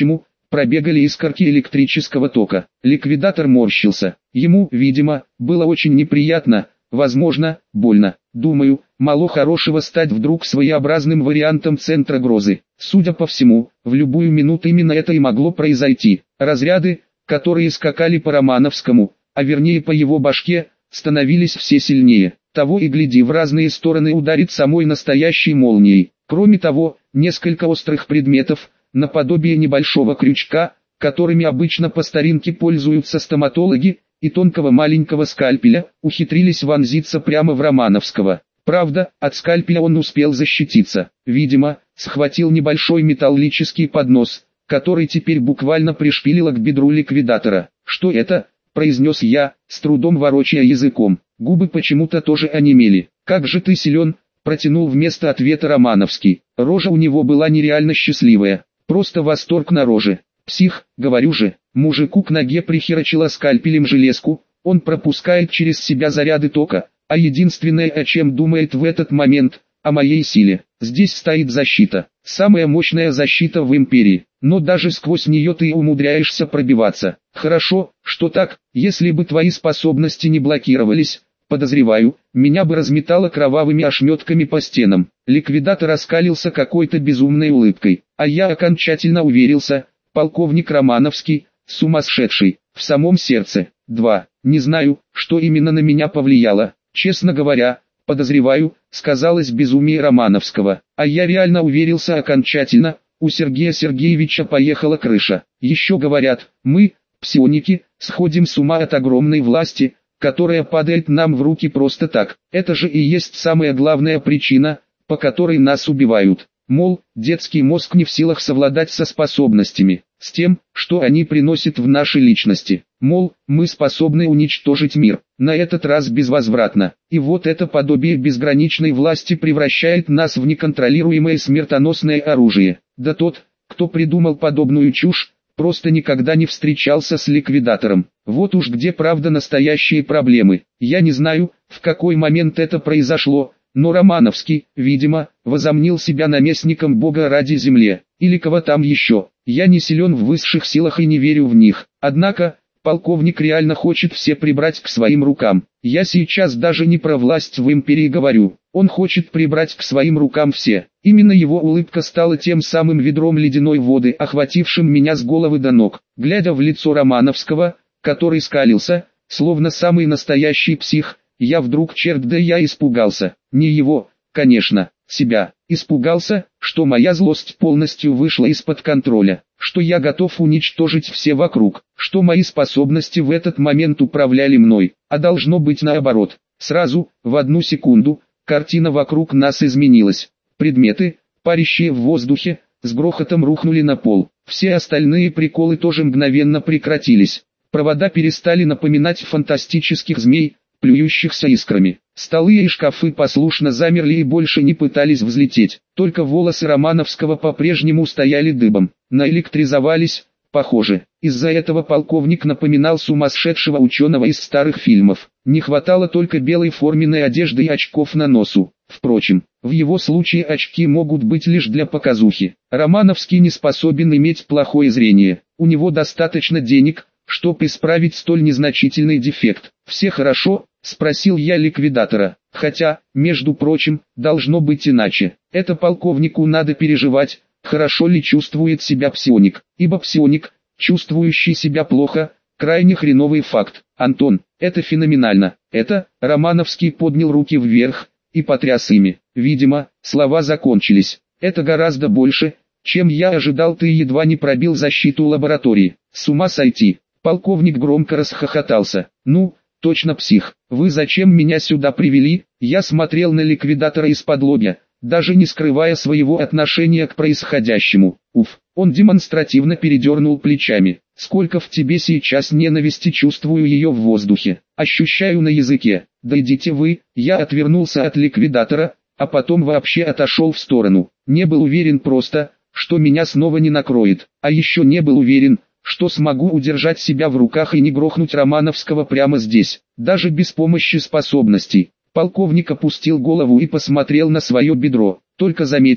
пробегали искорки электрического тока. Ликвидатор морщился. Ему, видимо, было очень неприятно, возможно, больно. Думаю, мало хорошего стать вдруг своеобразным вариантом центра грозы. Судя по всему, в любую минуту именно это и могло произойти. Разряды, которые скакали по Романовскому, а вернее по его башке, становились все сильнее. Того и гляди, в разные стороны ударит самой настоящей молнией. Кроме того, несколько острых предметов, наподобие небольшого крючка, которыми обычно по старинке пользуются стоматологи, и тонкого маленького скальпеля, ухитрились вонзиться прямо в Романовского. Правда, от скальпеля он успел защититься. Видимо, схватил небольшой металлический поднос, который теперь буквально пришпилило к бедру ликвидатора. «Что это?» – произнес я, с трудом ворочая языком. Губы почему-то тоже онемели. «Как же ты силен!» – протянул вместо ответа Романовский. Рожа у него была нереально счастливая. Просто восторг на роже. «Псих, говорю же!» Мужику к ноге прихерачило скальпелем железку, он пропускает через себя заряды тока, а единственное, о чем думает в этот момент, о моей силе. Здесь стоит защита, самая мощная защита в империи, но даже сквозь нее ты умудряешься пробиваться. Хорошо, что так, если бы твои способности не блокировались, подозреваю, меня бы разметало кровавыми ошметками по стенам. Ликвидатор оскалился какой-то безумной улыбкой, а я окончательно уверился, полковник Романовский, сумасшедший, в самом сердце. два. Не знаю, что именно на меня повлияло, честно говоря, подозреваю, сказалось безумие Романовского, а я реально уверился окончательно, у Сергея Сергеевича поехала крыша. Еще говорят, мы, псионики, сходим с ума от огромной власти, которая падает нам в руки просто так. Это же и есть самая главная причина, по которой нас убивают. Мол, детский мозг не в силах совладать со способностями, с тем, что они приносят в наши личности. Мол, мы способны уничтожить мир, на этот раз безвозвратно. И вот это подобие безграничной власти превращает нас в неконтролируемое смертоносное оружие. Да тот, кто придумал подобную чушь, просто никогда не встречался с ликвидатором. Вот уж где правда настоящие проблемы. Я не знаю, в какой момент это произошло, но Романовский, видимо, возомнил себя наместником Бога ради земли, или кого там еще. Я не силен в высших силах и не верю в них. Однако, полковник реально хочет все прибрать к своим рукам. Я сейчас даже не про власть в империи говорю. Он хочет прибрать к своим рукам все. Именно его улыбка стала тем самым ведром ледяной воды, охватившим меня с головы до ног. Глядя в лицо Романовского, который скалился, словно самый настоящий псих, я вдруг черт да я испугался. Не его, конечно, себя. Испугался, что моя злость полностью вышла из-под контроля, что я готов уничтожить все вокруг, что мои способности в этот момент управляли мной, а должно быть наоборот. Сразу, в одну секунду, картина вокруг нас изменилась. Предметы, парящие в воздухе, с грохотом рухнули на пол. Все остальные приколы тоже мгновенно прекратились. Провода перестали напоминать фантастических змей, плюющихся искрами. Столы и шкафы послушно замерли и больше не пытались взлететь. Только волосы Романовского по-прежнему стояли дыбом. Наэлектризовались, похоже. Из-за этого полковник напоминал сумасшедшего ученого из старых фильмов. Не хватало только белой форменной одежды и очков на носу. Впрочем, в его случае очки могут быть лишь для показухи. Романовский не способен иметь плохое зрение. У него достаточно денег, чтобы исправить столь незначительный дефект. «Все хорошо?» – спросил я ликвидатора. Хотя, между прочим, должно быть иначе. Это полковнику надо переживать, хорошо ли чувствует себя псионик. Ибо псионик, чувствующий себя плохо, крайне хреновый факт. Антон, это феноменально. Это, Романовский поднял руки вверх и потряс ими. Видимо, слова закончились. Это гораздо больше, чем я ожидал, ты едва не пробил защиту лаборатории. С ума сойти. Полковник громко расхохотался. Ну, точно псих. Вы зачем меня сюда привели? Я смотрел на ликвидатора из-под лобья, даже не скрывая своего отношения к происходящему. Уф, он демонстративно передернул плечами. Сколько в тебе сейчас ненависти, чувствую ее в воздухе, ощущаю на языке. Да идите вы. Я отвернулся от ликвидатора, а потом вообще отошел в сторону. Не был уверен просто, что меня снова не накроет, а еще не был уверен, что смогу удержать себя в руках и не грохнуть Романовского прямо здесь, даже без помощи способностей. Полковник опустил голову и посмотрел на свое бедро, только заметил,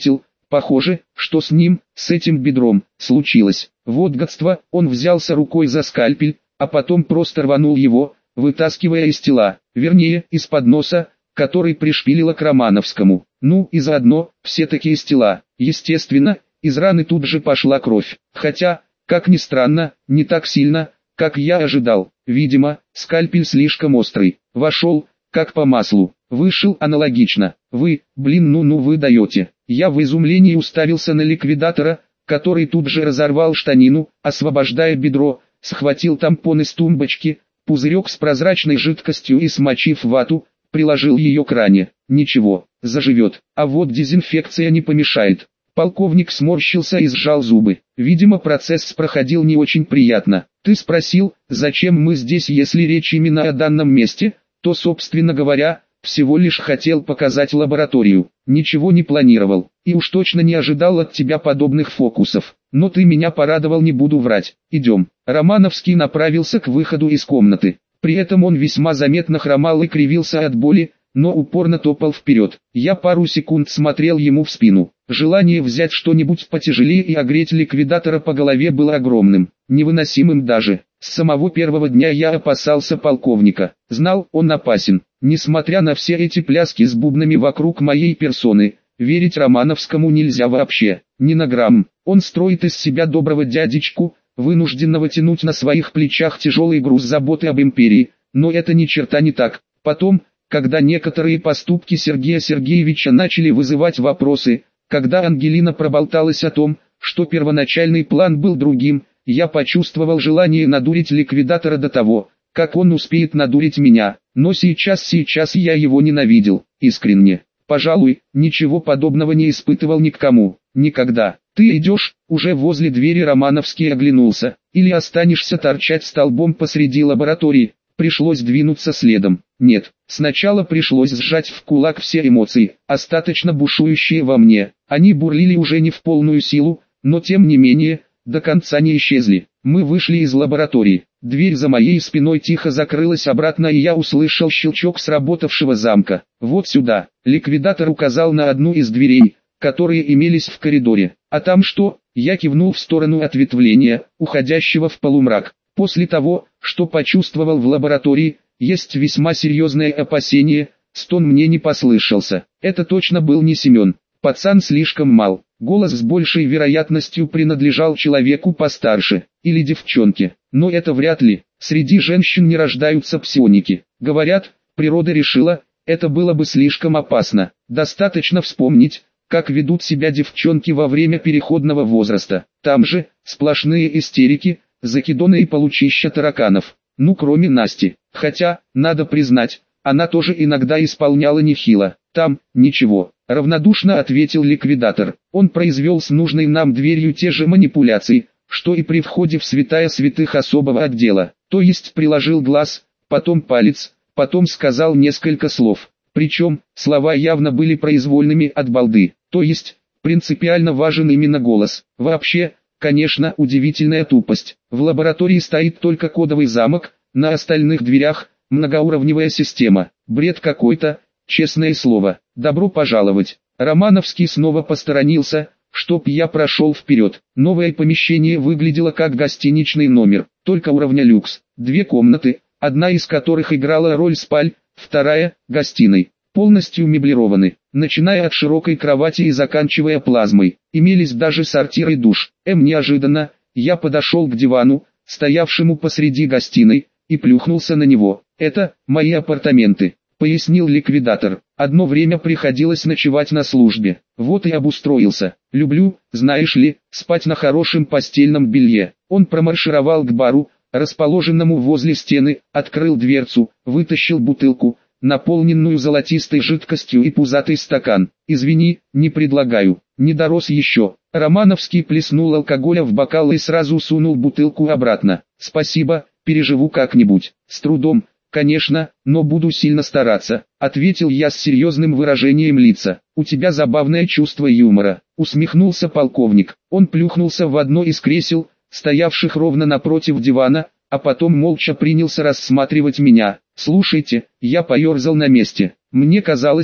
Похоже, что с ним, с этим бедром, случилось. Вот гадство, он взялся рукой за скальпель, а потом просто рванул его, вытаскивая из тела, вернее, из-под носа, который пришпилило к Романовскому. Ну и заодно, все-таки из тела. Естественно, из раны тут же пошла кровь. Хотя, как ни странно, не так сильно, как я ожидал. Видимо, скальпель слишком острый. Вошел, как по маслу. Вышел аналогично. Вы, блин, ну-ну вы даете. Я в изумлении уставился на ликвидатора, который тут же разорвал штанину, освобождая бедро, схватил тампон из тумбочки, пузырек с прозрачной жидкостью и, смочив вату, приложил ее к ране. Ничего, заживет, а вот дезинфекция не помешает. Полковник сморщился и сжал зубы. Видимо, процесс проходил не очень приятно. Ты спросил, зачем мы здесь, если речь именно о данном месте, то, собственно говоря, всего лишь хотел показать лабораторию. Ничего не планировал, и уж точно не ожидал от тебя подобных фокусов. Но ты меня порадовал, не буду врать. Идем. Романовский направился к выходу из комнаты. При этом он весьма заметно хромал и кривился от боли, но упорно топал вперед. Я пару секунд смотрел ему в спину. Желание взять что-нибудь потяжелее и огреть ликвидатора по голове было огромным, невыносимым даже. С самого первого дня я опасался полковника. Знал, он опасен. Несмотря на все эти пляски с бубнами вокруг моей персоны, верить Романовскому нельзя вообще, ни на грамм. Он строит из себя доброго дядечку, вынужденного тянуть на своих плечах тяжелый груз заботы об империи, но это ни черта не так. Потом, когда некоторые поступки Сергея Сергеевича начали вызывать вопросы, когда Ангелина проболталась о том, что первоначальный план был другим, я почувствовал желание надурить ликвидатора до того, как он успеет надурить меня. Но сейчас, сейчас я его ненавидел, искренне. Пожалуй, ничего подобного не испытывал ни к кому, никогда. Ты идешь, уже возле двери Романовский оглянулся, или останешься торчать столбом посреди лаборатории. Пришлось двинуться следом. Нет, сначала пришлось сжать в кулак все эмоции, остаточно бушующие во мне. Они бурлили уже не в полную силу, но тем не менее, до конца не исчезли. Мы вышли из лаборатории. Дверь за моей спиной тихо закрылась обратно, и я услышал щелчок сработавшего замка. Вот сюда. Ликвидатор указал на одну из дверей, которые имелись в коридоре. А там что? Я кивнул в сторону ответвления, уходящего в полумрак. После того, что почувствовал в лаборатории, есть весьма серьезное опасение, стон мне не послышался. Это точно был не Семен. Пацан слишком мал. Голос с большей вероятностью принадлежал человеку постарше, или девчонке. Но это вряд ли. Среди женщин не рождаются псионики. Говорят, природа решила, это было бы слишком опасно. Достаточно вспомнить, как ведут себя девчонки во время переходного возраста. Там же, сплошные истерики, закидоны и получища тараканов. Ну кроме Насти. Хотя, надо признать, она тоже иногда исполняла нехило. Там, ничего. Равнодушно ответил ликвидатор. Он произвел с нужной нам дверью те же манипуляции, что и при входе в святая святых особого отдела. То есть приложил глаз, потом палец, потом сказал несколько слов. Причем, слова явно были произвольными от балды. То есть, принципиально важен именно голос. Вообще, конечно, удивительная тупость. В лаборатории стоит только кодовый замок, на остальных дверях многоуровневая система. Бред какой-то, честное слово. Добро пожаловать. Романовский снова посторонился, чтоб я прошел вперед. Новое помещение выглядело как гостиничный номер, только уровня люкс. Две комнаты, одна из которых играла роль спаль, вторая – гостиной. Полностью меблированы, начиная от широкой кровати и заканчивая плазмой. Имелись даже сортир и душ. Эм, неожиданно, я подошел к дивану, стоявшему посреди гостиной, и плюхнулся на него. Это мои апартаменты, пояснил ликвидатор. Одно время приходилось ночевать на службе. Вот и обустроился. Люблю, знаешь ли, спать на хорошем постельном белье. Он промаршировал к бару, расположенному возле стены, открыл дверцу, вытащил бутылку, наполненную золотистой жидкостью, и пузатый стакан. Извини, не предлагаю, не дорос еще. Романовский плеснул алкоголя в бокал и сразу сунул бутылку обратно. Спасибо, переживу как-нибудь. С трудом, конечно, но буду сильно стараться, ответил я с серьезным выражением лица. У тебя забавное чувство юмора, усмехнулся полковник. Он плюхнулся в одно из кресел, стоявших ровно напротив дивана, а потом молча принялся рассматривать меня. Слушайте, я поерзал на месте. Мне казалось,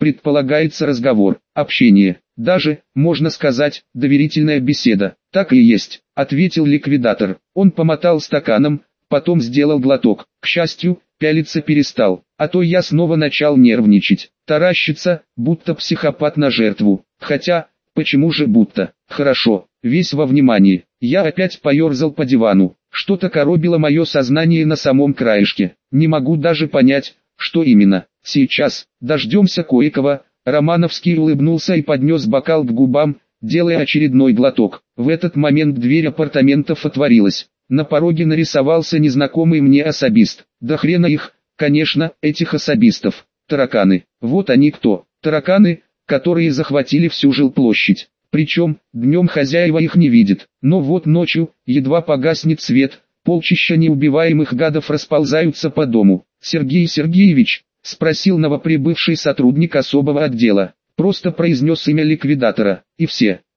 предполагается разговор, общение, даже, можно сказать, доверительная беседа. Так и есть, ответил ликвидатор. Он помотал стаканом, потом сделал глоток. К счастью, пялиться перестал, а то я снова начал нервничать, таращиться, будто психопат на жертву. Хотя, почему же будто? Хорошо, весь во внимании. Я опять поерзал по дивану. Что-то коробило мое сознание на самом краешке. Не могу даже понять, что именно. Сейчас, дождемся кое-кого. Романовский улыбнулся и поднес бокал к губам, делая очередной глоток. В этот момент дверь апартаментов отворилась. На пороге нарисовался незнакомый мне особист. Да хрена их, конечно, этих особистов. Тараканы. Вот они кто. Тараканы, которые захватили всю жилплощадь. Причем, днем хозяева их не видят. Но вот ночью, едва погаснет свет, полчища неубиваемых гадов расползаются по дому. «Сергей Сергеевич?» — спросил новоприбывший сотрудник особого отдела. Просто произнес имя ликвидатора, и все.